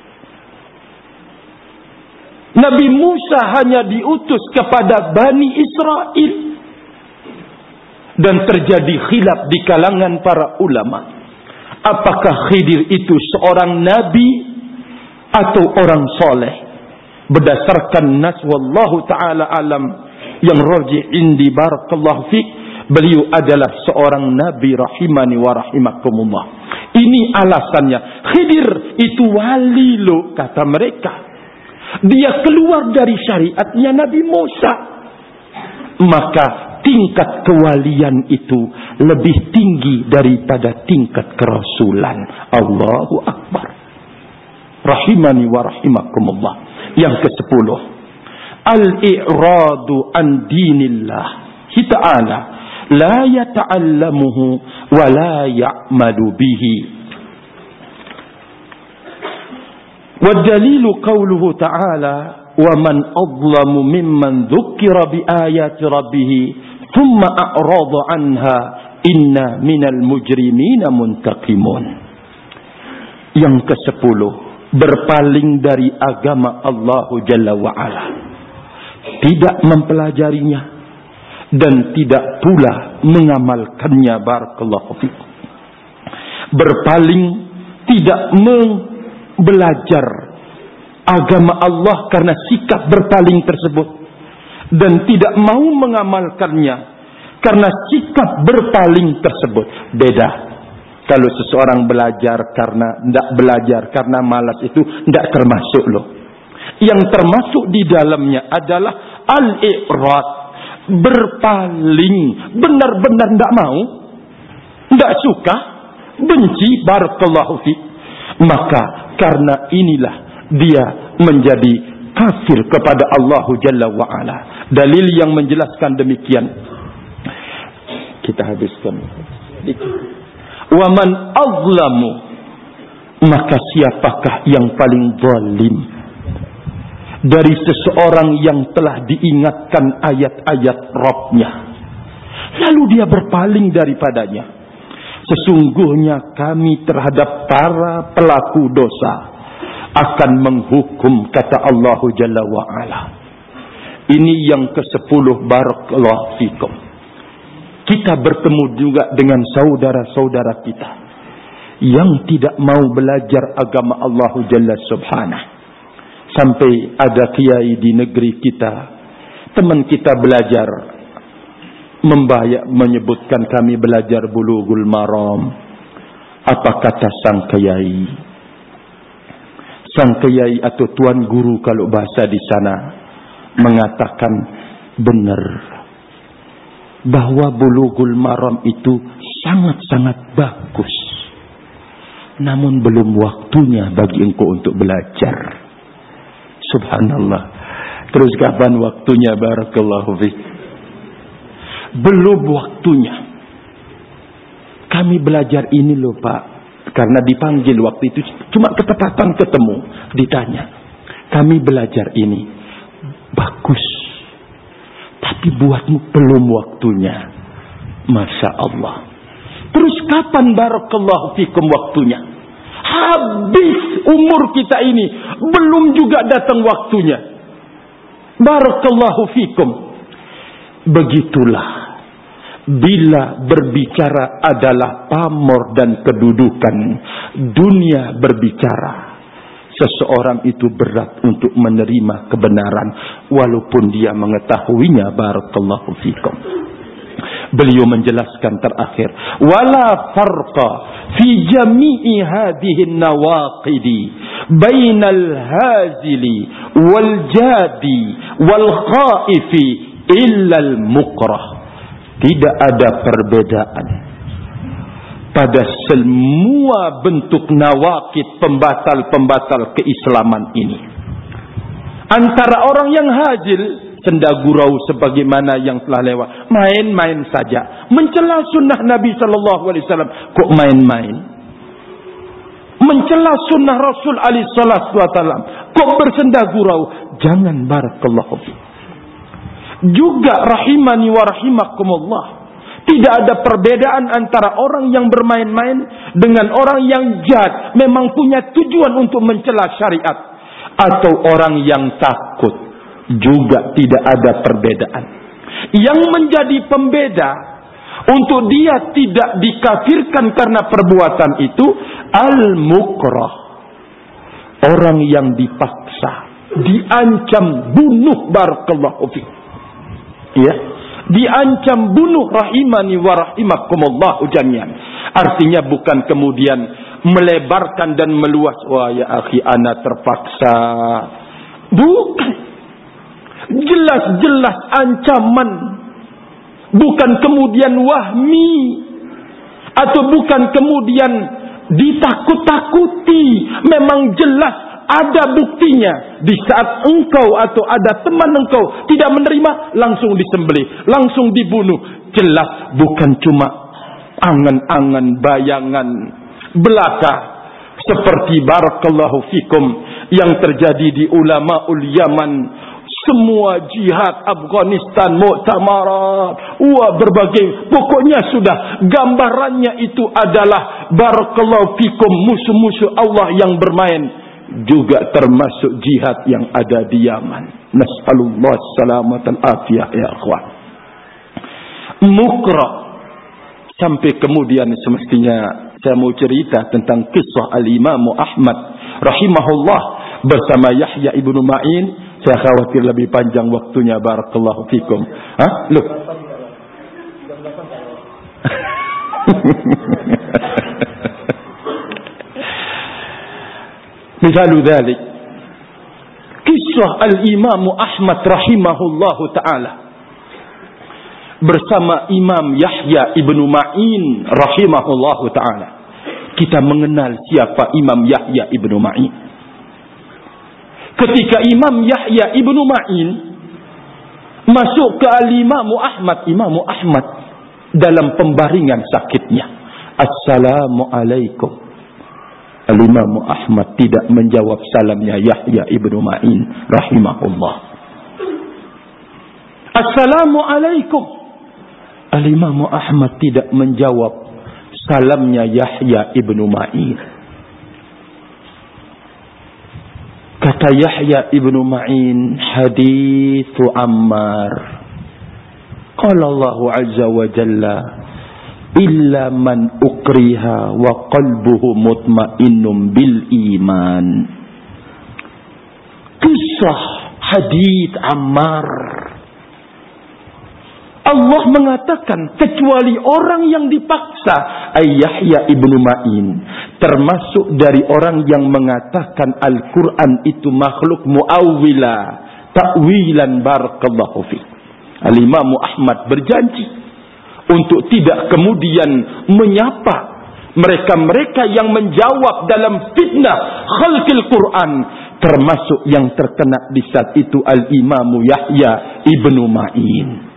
Nabi Musa hanya diutus kepada Bani Israel. Dan terjadi khilaf di kalangan para ulama. Apakah Khidir itu seorang nabi atau orang soleh? Berdasarkan nas wallahu ta'ala alam yang rajih indi, barakallahu fiik, beliau adalah seorang nabi rahimani wa rahimakumullah. Ini alasannya. Khidir itu wali lo, kata mereka. Dia keluar dari syariatnya Nabi Musa. Maka tingkat kewalian itu lebih tinggi daripada tingkat kerasulan. Allahu Akbar. Rahimani wa rahimakumullah. Yang kesepuluh, al-i'radu an dinillah ta'ala, la yata'allamuhu wa la ya'malu bihi. والدليل قوله تعالى ومن أظلم ممن ذكر بآيات ربه ثم أعرض عنها إنا من المجرمين منتقمون. Yang kesepuluh, berpaling dari agama Allah Jalla wa'ala, tidak mempelajarinya dan tidak pula mengamalkannya. Barakallahu fikum. berpaling, tidak belajar agama Allah karena sikap berpaling tersebut, dan tidak mau mengamalkannya karena sikap berpaling tersebut. Beda. Kalau seseorang belajar karena tidak belajar karena malas, itu tidak termasuk loh. Yang termasuk di dalamnya adalah al-i'rad, berpaling, benar-benar tidak mau, tidak suka, benci, barakallahu fi. Maka karena inilah dia menjadi kafir kepada Allah Jalla wa Ala. Dalil yang menjelaskan demikian kita habiskan. Wa man azlamu, maka siapakah yang paling zalim dari seseorang yang telah diingatkan ayat-ayat Rabb-Nya, lalu dia berpaling daripadanya. Sesungguhnya kami terhadap para pelaku dosa akan menghukum, kata Allah Jalla wa Ala. Ini yang kesepuluh, barakallahu fikum. Kita bertemu juga dengan saudara-saudara kita yang tidak mau belajar agama Allah Jalla Subhanahu. Sampai ada kiai di negeri kita, teman kita belajar, membayar, menyebutkan kami belajar Bulughul Maram. Apa kata sang kiai? Sang kiai atau tuan guru kalau bahasa di sana mengatakan benar bahwa Bulughul Maram itu sangat-sangat bagus, namun belum waktunya bagi engkau untuk belajar. Subhanallah. Terus kapan waktunya? Barakallahu fiik. Belum waktunya. Kami belajar ini loh Pak, karena dipanggil waktu itu, cuma ketepatan ketemu, ditanya, kami belajar ini bagus, tapi buatmu belum waktunya. Masya Allah. Terus kapan barakallahu fikum waktunya? Habis umur kita ini, belum juga datang waktunya. Barakallahu fikum. Begitulah bila berbicara adalah pamor dan kedudukan, dunia berbicara, seseorang itu berat untuk menerima kebenaran walaupun dia mengetahuinya. Barakallahu fikum. Beliau menjelaskan terakhir, wala farqa fi jami'i hadhihi nawaqidi bainal hazili wal jadi wal khaifi illa al mukrah. Tidak ada perbedaan pada semua bentuk nawaqid, pembatal-pembatal keislaman ini, antara orang yang hazil, senda gurau sebagaimana yang telah lewat, main-main saja, mencela sunnah Nabi sallallahu alaihi wasallam, kok main-main? Mencela sunnah Rasul alaihi salatu wasallam, kok bersenda gurau? Jangan, barakallahu fi. Juga rahimani wa rahimakumullah, tidak ada perbedaan antara orang yang bermain-main dengan orang yang jad, memang punya tujuan untuk mencela syariat, atau orang yang takut. Juga tidak ada perbedaan. Yang menjadi pembeda untuk dia tidak dikafirkan karena perbuatan itu, al-mukrah, orang yang dipaksa, diancam bunuh, barakallahu fi. Ya, diancam bunuh, rahimani wa rahimakumullahu jami'an. Artinya bukan kemudian melebarkan dan meluas, wah ya akhi ana terpaksa. Bukan. Jelas-jelas ancaman, bukan kemudian wahmi, atau bukan kemudian ditakut-takuti. Memang jelas ada buktinya. Di saat engkau atau ada teman engkau tidak menerima, langsung disembelih, langsung dibunuh. Jelas bukan cuma angan-angan, bayangan belaka seperti barakallahu fikum yang terjadi di ulamaul Yaman. Semua jihad Afghanistan, mu'tamarat, wah berbagai, pokoknya sudah gambarannya itu adalah barakallahu fikum musuh-musuh Allah yang bermain. Juga termasuk jihad yang ada di Yaman. Nas'alullah salamatan afiyah ya akhwan. Mukrah. Sampai kemudian semestinya Saya mau cerita tentang kisah Al-Imam Ahmad rahimahullah bersama Yahya ibnu Ma'in. Saya khawatir lebih panjang waktunya. Barakallahu fikum. Hah? Loh. Misalu dzalik. Kisah Al-Imam Ahmad rahimahullahu taala bersama Imam Yahya ibnu Ma'in rahimahullahu taala. Kita mengenal siapa Imam Yahya ibnu Ma'in. Ketika Imam Yahya ibnu Ma'in masuk ke Al-Imam Ahmad, Imam Ahmad dalam pembaringan sakitnya, Assalamualaikum. Al-Imam Ahmad tidak menjawab salamnya Yahya ibnu Ma'in rahimahullah. Assalamualaikum. Al-Imam Ahmad tidak menjawab salamnya Yahya ibnu Ma'in. Kata Yahya ibnu Ma'in, hadithu Ammar. Qala Allah azza wa jalla, illa man ukriha wa qalbuhu mutmainnun bil iman. Kisah hadits Ammar. Allah mengatakan kecuali orang yang dipaksa, Yahya ibnu Ma'in termasuk dari orang yang mengatakan Al-Quran itu makhluk muawwila, ta'wilan. Barakallahu fi. Al-Imam Ahmad berjanji untuk tidak kemudian menyapa mereka-mereka yang menjawab dalam fitnah khalqil Quran, termasuk yang terkena di saat itu Al-Imam Yahya ibnu Ma'in.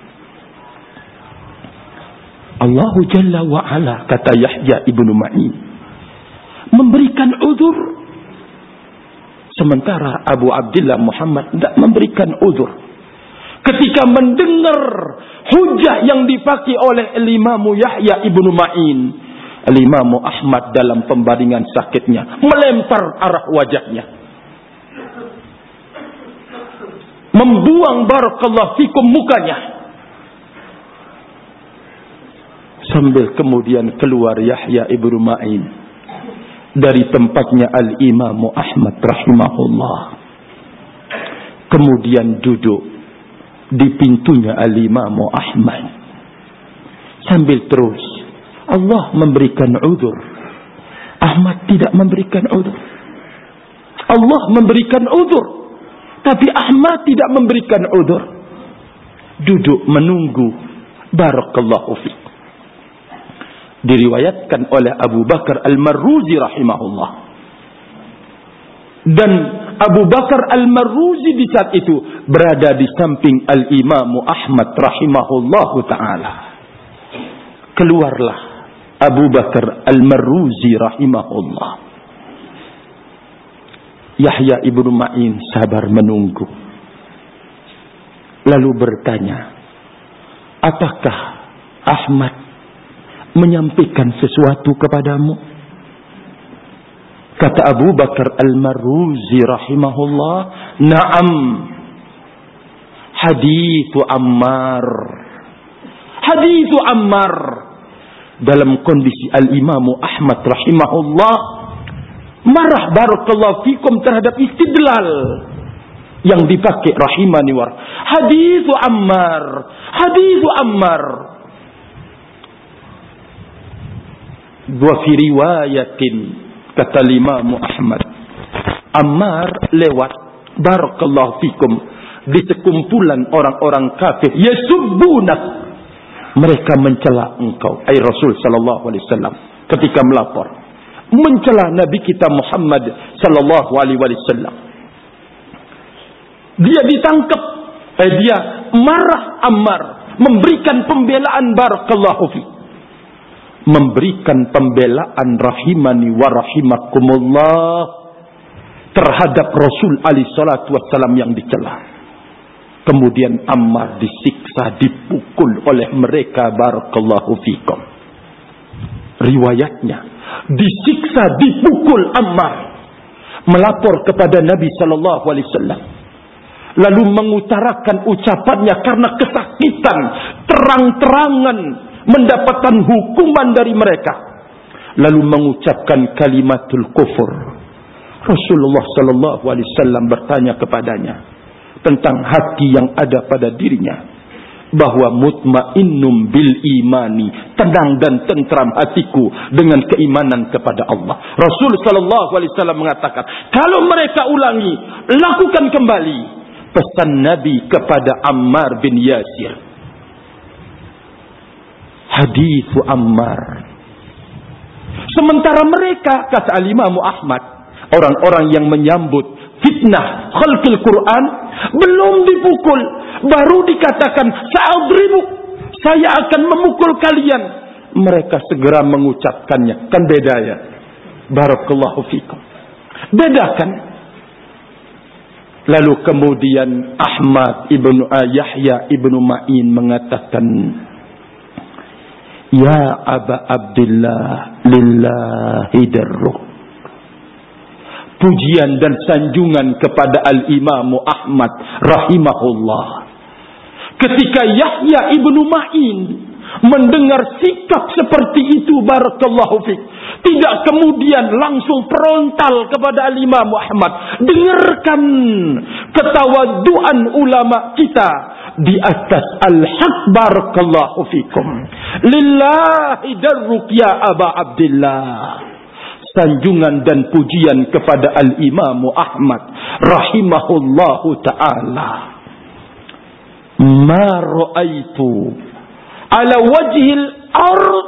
Allah Jalla wa Ala, kata Yahya ibnu Ma'in, memberikan udzur, sementara Abu Abdullah Muhammad tidak memberikan udzur. Ketika mendengar hujah yang dipakai oleh Imam Yahya ibnu Ma'in, Imam Ahmad dalam pembaringan sakitnya melempar arah wajahnya, membuang barakallahu fikum mukanya, sambil kemudian keluar Yahya ibnu Ma'in dari tempatnya Al-Imam Ahmad rahimahullah, kemudian duduk di pintunya Al-Imam Ahmad sambil terus Allah memberikan udzur. Ahmad tidak memberikan udzur. Allah memberikan udzur, tapi Ahmad tidak memberikan udzur. Duduk menunggu. Barakallahu fiik. Diriwayatkan oleh Abu Bakar Al-Marruzi rahimahullah. Dan Abu Bakar Al-Marruzi di saat itu berada di samping Al-Imam Ahmad rahimahullahu ta'ala. Keluarlah Abu Bakar Al-Marruzi rahimahullah. Yahya ibnu Ma'in sabar menunggu, lalu bertanya, apakah Ahmad menyampaikan sesuatu kepadamu? Kata Abu Bakar Al-Marruzi rahimahullah, na'am, hadithu Ammar. Hadithu Ammar. Dalam kondisi Al-Imam Ahmad rahimahullah marah barakallahu fikum terhadap istidlal yang dipakai rahimani war. Hadithu Ammar. Hadithu Ammar. Wa fi riwayatin, kata Imam Ahmad, Ammar lewat barakallahu fikum di sekumpulan orang-orang kafir, yasubbunak, mereka mencela engkau ai Rasul sallallahu alaihi wasallam ketika melapor, mencela Nabi kita Muhammad sallallahu alaihi wasallam. Dia ditangkap, eh, dia marah Ammar, memberikan pembelaan barakallahu fi, memberikan pembelaan rahimani wa rahimakumullah terhadap Rasul alaihi salatu wassalam yang dicela. Kemudian Ammar disiksa, dipukul oleh mereka barakallahu fikum. Riwayatnya, disiksa, dipukul Ammar, melapor kepada Nabi sallallahu alaihi wasallam, lalu mengutarakan ucapannya karena kesakitan, terang-terangan mendapatkan hukuman dari mereka. lalu mengucapkan kalimatul kufur. Rasulullah sallallahu alaihi wasallam bertanya kepadanya tentang hati yang ada pada dirinya, bahwa mutmainnum bil imani, tenang dan tentram hatiku dengan keimanan kepada Allah. Rasul sallallahu alaihi wasallam mengatakan, kalau mereka ulangi, lakukan kembali. Pesan Nabi kepada Ammar bin Yasir. Hadithu Ammar. Sementara mereka, kata Al-Imam Ahmad, orang-orang yang menyambut fitnah khalqil Quran, belum dipukul, baru dikatakan sa'adribu, saya akan memukul kalian. Mereka segera mengucapkannya. Kan beda ya? Barakallahu fikum. Bedakan. Lalu kemudian Ahmad ibnu Yahya ibnu Ma'in mengatakan, ya Aba Abdillah, lillahi darruh. Pujian dan sanjungan kepada Al-Imam Ahmad rahimahullah. Ketika Yahya ibnu Ma'in mendengar sikap seperti itu, barakallahu fiik, tidak kemudian langsung frontal kepada Al-Imam Ahmad. Dengarkan ketawaduan ulama kita di atas al-haq, barakallahu fikum. Lillahi darruk ya Aba Abdillah. Sanjungan dan pujian kepada Al-Imam Ahmad rahimahullahu ta'ala. Ma ra'aitu ala wajhil ard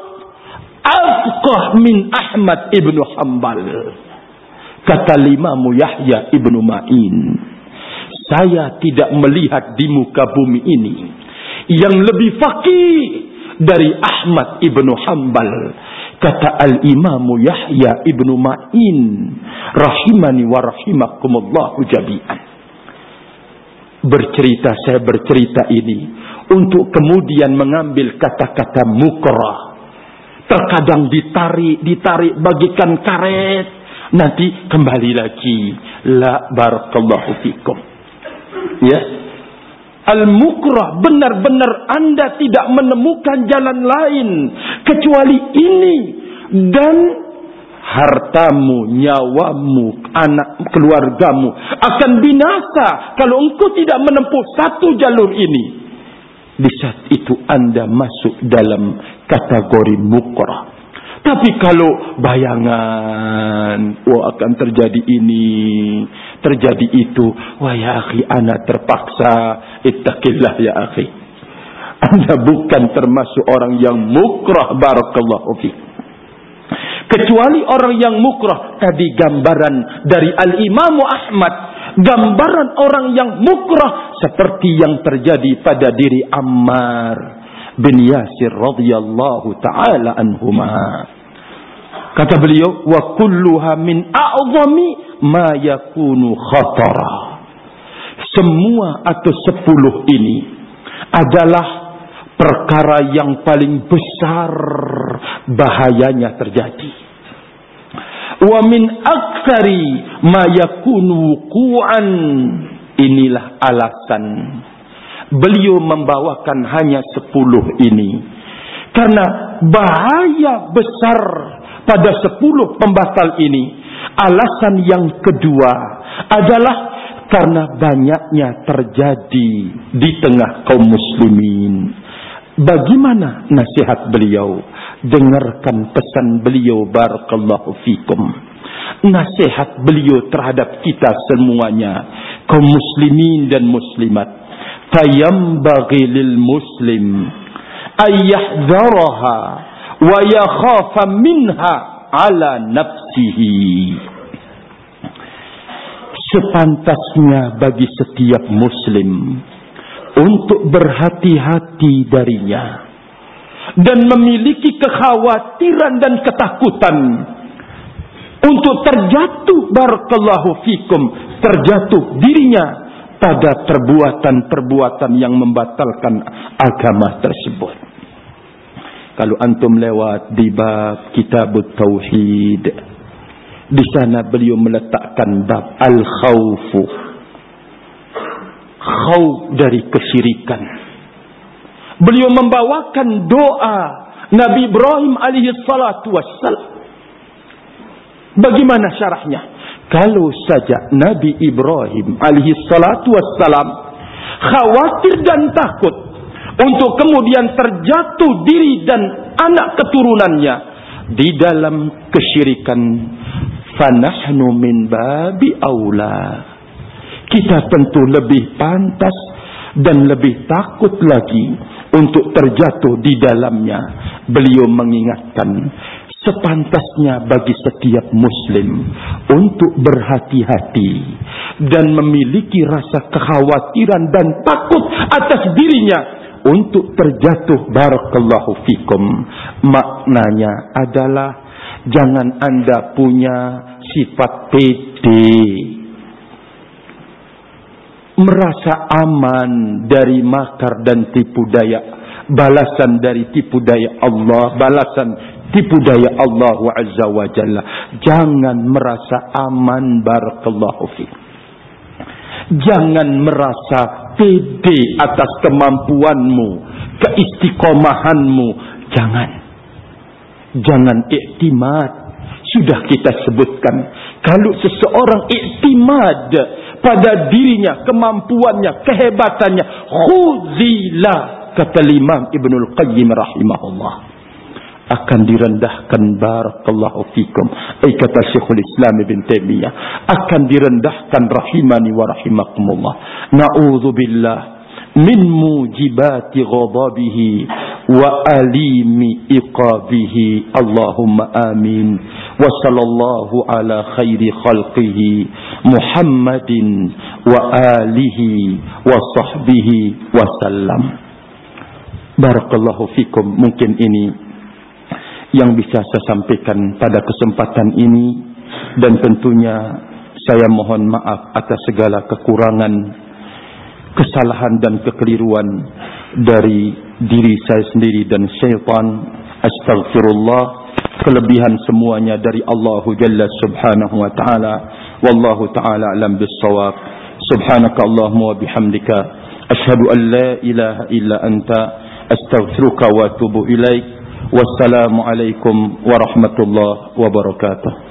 afqah min Ahmad ibnu Hanbal. Kata Imam Yahya ibnu Ma'in, saya tidak melihat di muka bumi ini yang lebih faqih dari Ahmad ibnu Hanbal. Kata Al-Imam Yahya ibnu Ma'in, rahimani wa rahimakumullahu jami'an. Bercerita, saya bercerita ini untuk kemudian mengambil kata-kata mukrah. Terkadang ditarik, ditarik bagikan karet, nanti kembali lagi. La barakallahu fikum. Ya. Al-mukrah, benar-benar Anda tidak menemukan jalan lain kecuali ini, dan hartamu, nyawamu, anak keluargamu akan binasa kalau engkau tidak menempuh satu jalur ini. Di saat itu Anda masuk dalam kategori mukrah. Tapi kalau bayangan, wah akan terjadi ini, terjadi itu, wah ya akhi, ana terpaksa, ittaqillah ya akhi. Anda bukan termasuk orang yang mukrah, barakallahu fiik. Kecuali orang yang mukrah, tadi gambaran dari Al-Imam Ahmad, gambaran orang yang mukrah seperti yang terjadi pada diri Ammar bin Yasir radhiyallahu taala anhuma. Kata beliau, wa kulluha min a'zami ma yakunu khatara. Semua atau sepuluh ini adalah perkara yang paling besar bahayanya terjadi. Wa min aktsari ma yakunu wuqu'an. Inilah alasan beliau membawakan hanya sepuluh ini, karena bahaya besar pada sepuluh pembatal ini. Alasan yang kedua adalah karena banyaknya terjadi di tengah kaum muslimin. Bagaimana nasihat beliau? Dengarkan pesan beliau, barakallahu fikum. Nasihat beliau terhadap kita semuanya, kaum muslimin dan muslimat. Fayambaghi lil muslim ayyahdharaha wa yakhafa minha ala nafsihi. Sepantasnya bagi setiap muslim untuk berhati-hati darinya dan memiliki kekhawatiran dan ketakutan untuk terjatuh, barakallahu fikum, terjatuh dirinya pada perbuatan-perbuatan yang membatalkan agama tersebut. Kalau antum lewat di bab Kitabut Tauhid, di sana beliau meletakkan bab al-khawfu, khauf dari kesyirikan. Beliau membawakan doa Nabi Ibrahim alaihi salatu wassalam Bagaimana syarahnya? Kalau saja Nabi Ibrahim alaihi salatu wassalam khawatir dan takut untuk kemudian terjatuh diri dan anak keturunannya di dalam kesyirikan, fanahnu min babi aula. Kita tentu lebih pantas dan lebih takut lagi untuk terjatuh di dalamnya. Beliau mengingatkan, sepantasnya bagi setiap muslim untuk berhati-hati dan memiliki rasa kekhawatiran dan takut atas dirinya untuk terjatuh. Barakallahu fikum. Maknanya adalah jangan Anda punya sifat pede, merasa aman dari makar dan tipu daya, balasan dari tipu daya Allah, balasan tipu daya Allah Azza wa Jalla. Jangan merasa aman. Barakallahu fikum. Jangan merasa pede atas kemampuanmu, keistiqomahanmu. Jangan. Jangan iktimad. Sudah kita sebutkan, kalau seseorang iktimad pada dirinya, kemampuannya, kehebatannya, khuzila, kata Imam Ibnul Qayyim rahimahullah, akan direndahkan. Barakallahu fikum. Ay kata Syekhul Islam Ibn Taimiyah, akan direndahkan rahimani wa rahimakumullah. Na'udzubillah min mujibati ghadabihi wa alimi iqabihi. Allahumma amin. Wa sallallahu ala khairi khalqihi Muhammadin wa alihi wa sahbihi wa sallam. Barakallahu fikum. Mungkin ini yang bisa saya sampaikan pada kesempatan ini, dan tentunya saya mohon maaf atas segala kekurangan, kesalahan dan kekeliruan dari diri saya sendiri dan syaitan. Astaghfirullah. Kelebihan semuanya dari Allah Jalla Subhanahu wa ta'ala. Wallahu ta'ala alam bis-shawab. Subhanaka Allahumma wa bihamdika asyhadu an la ilaha illa anta astaghfiruka wa atubu ilaik. Wassalamu alaikum warahmatullahi wabarakatuh.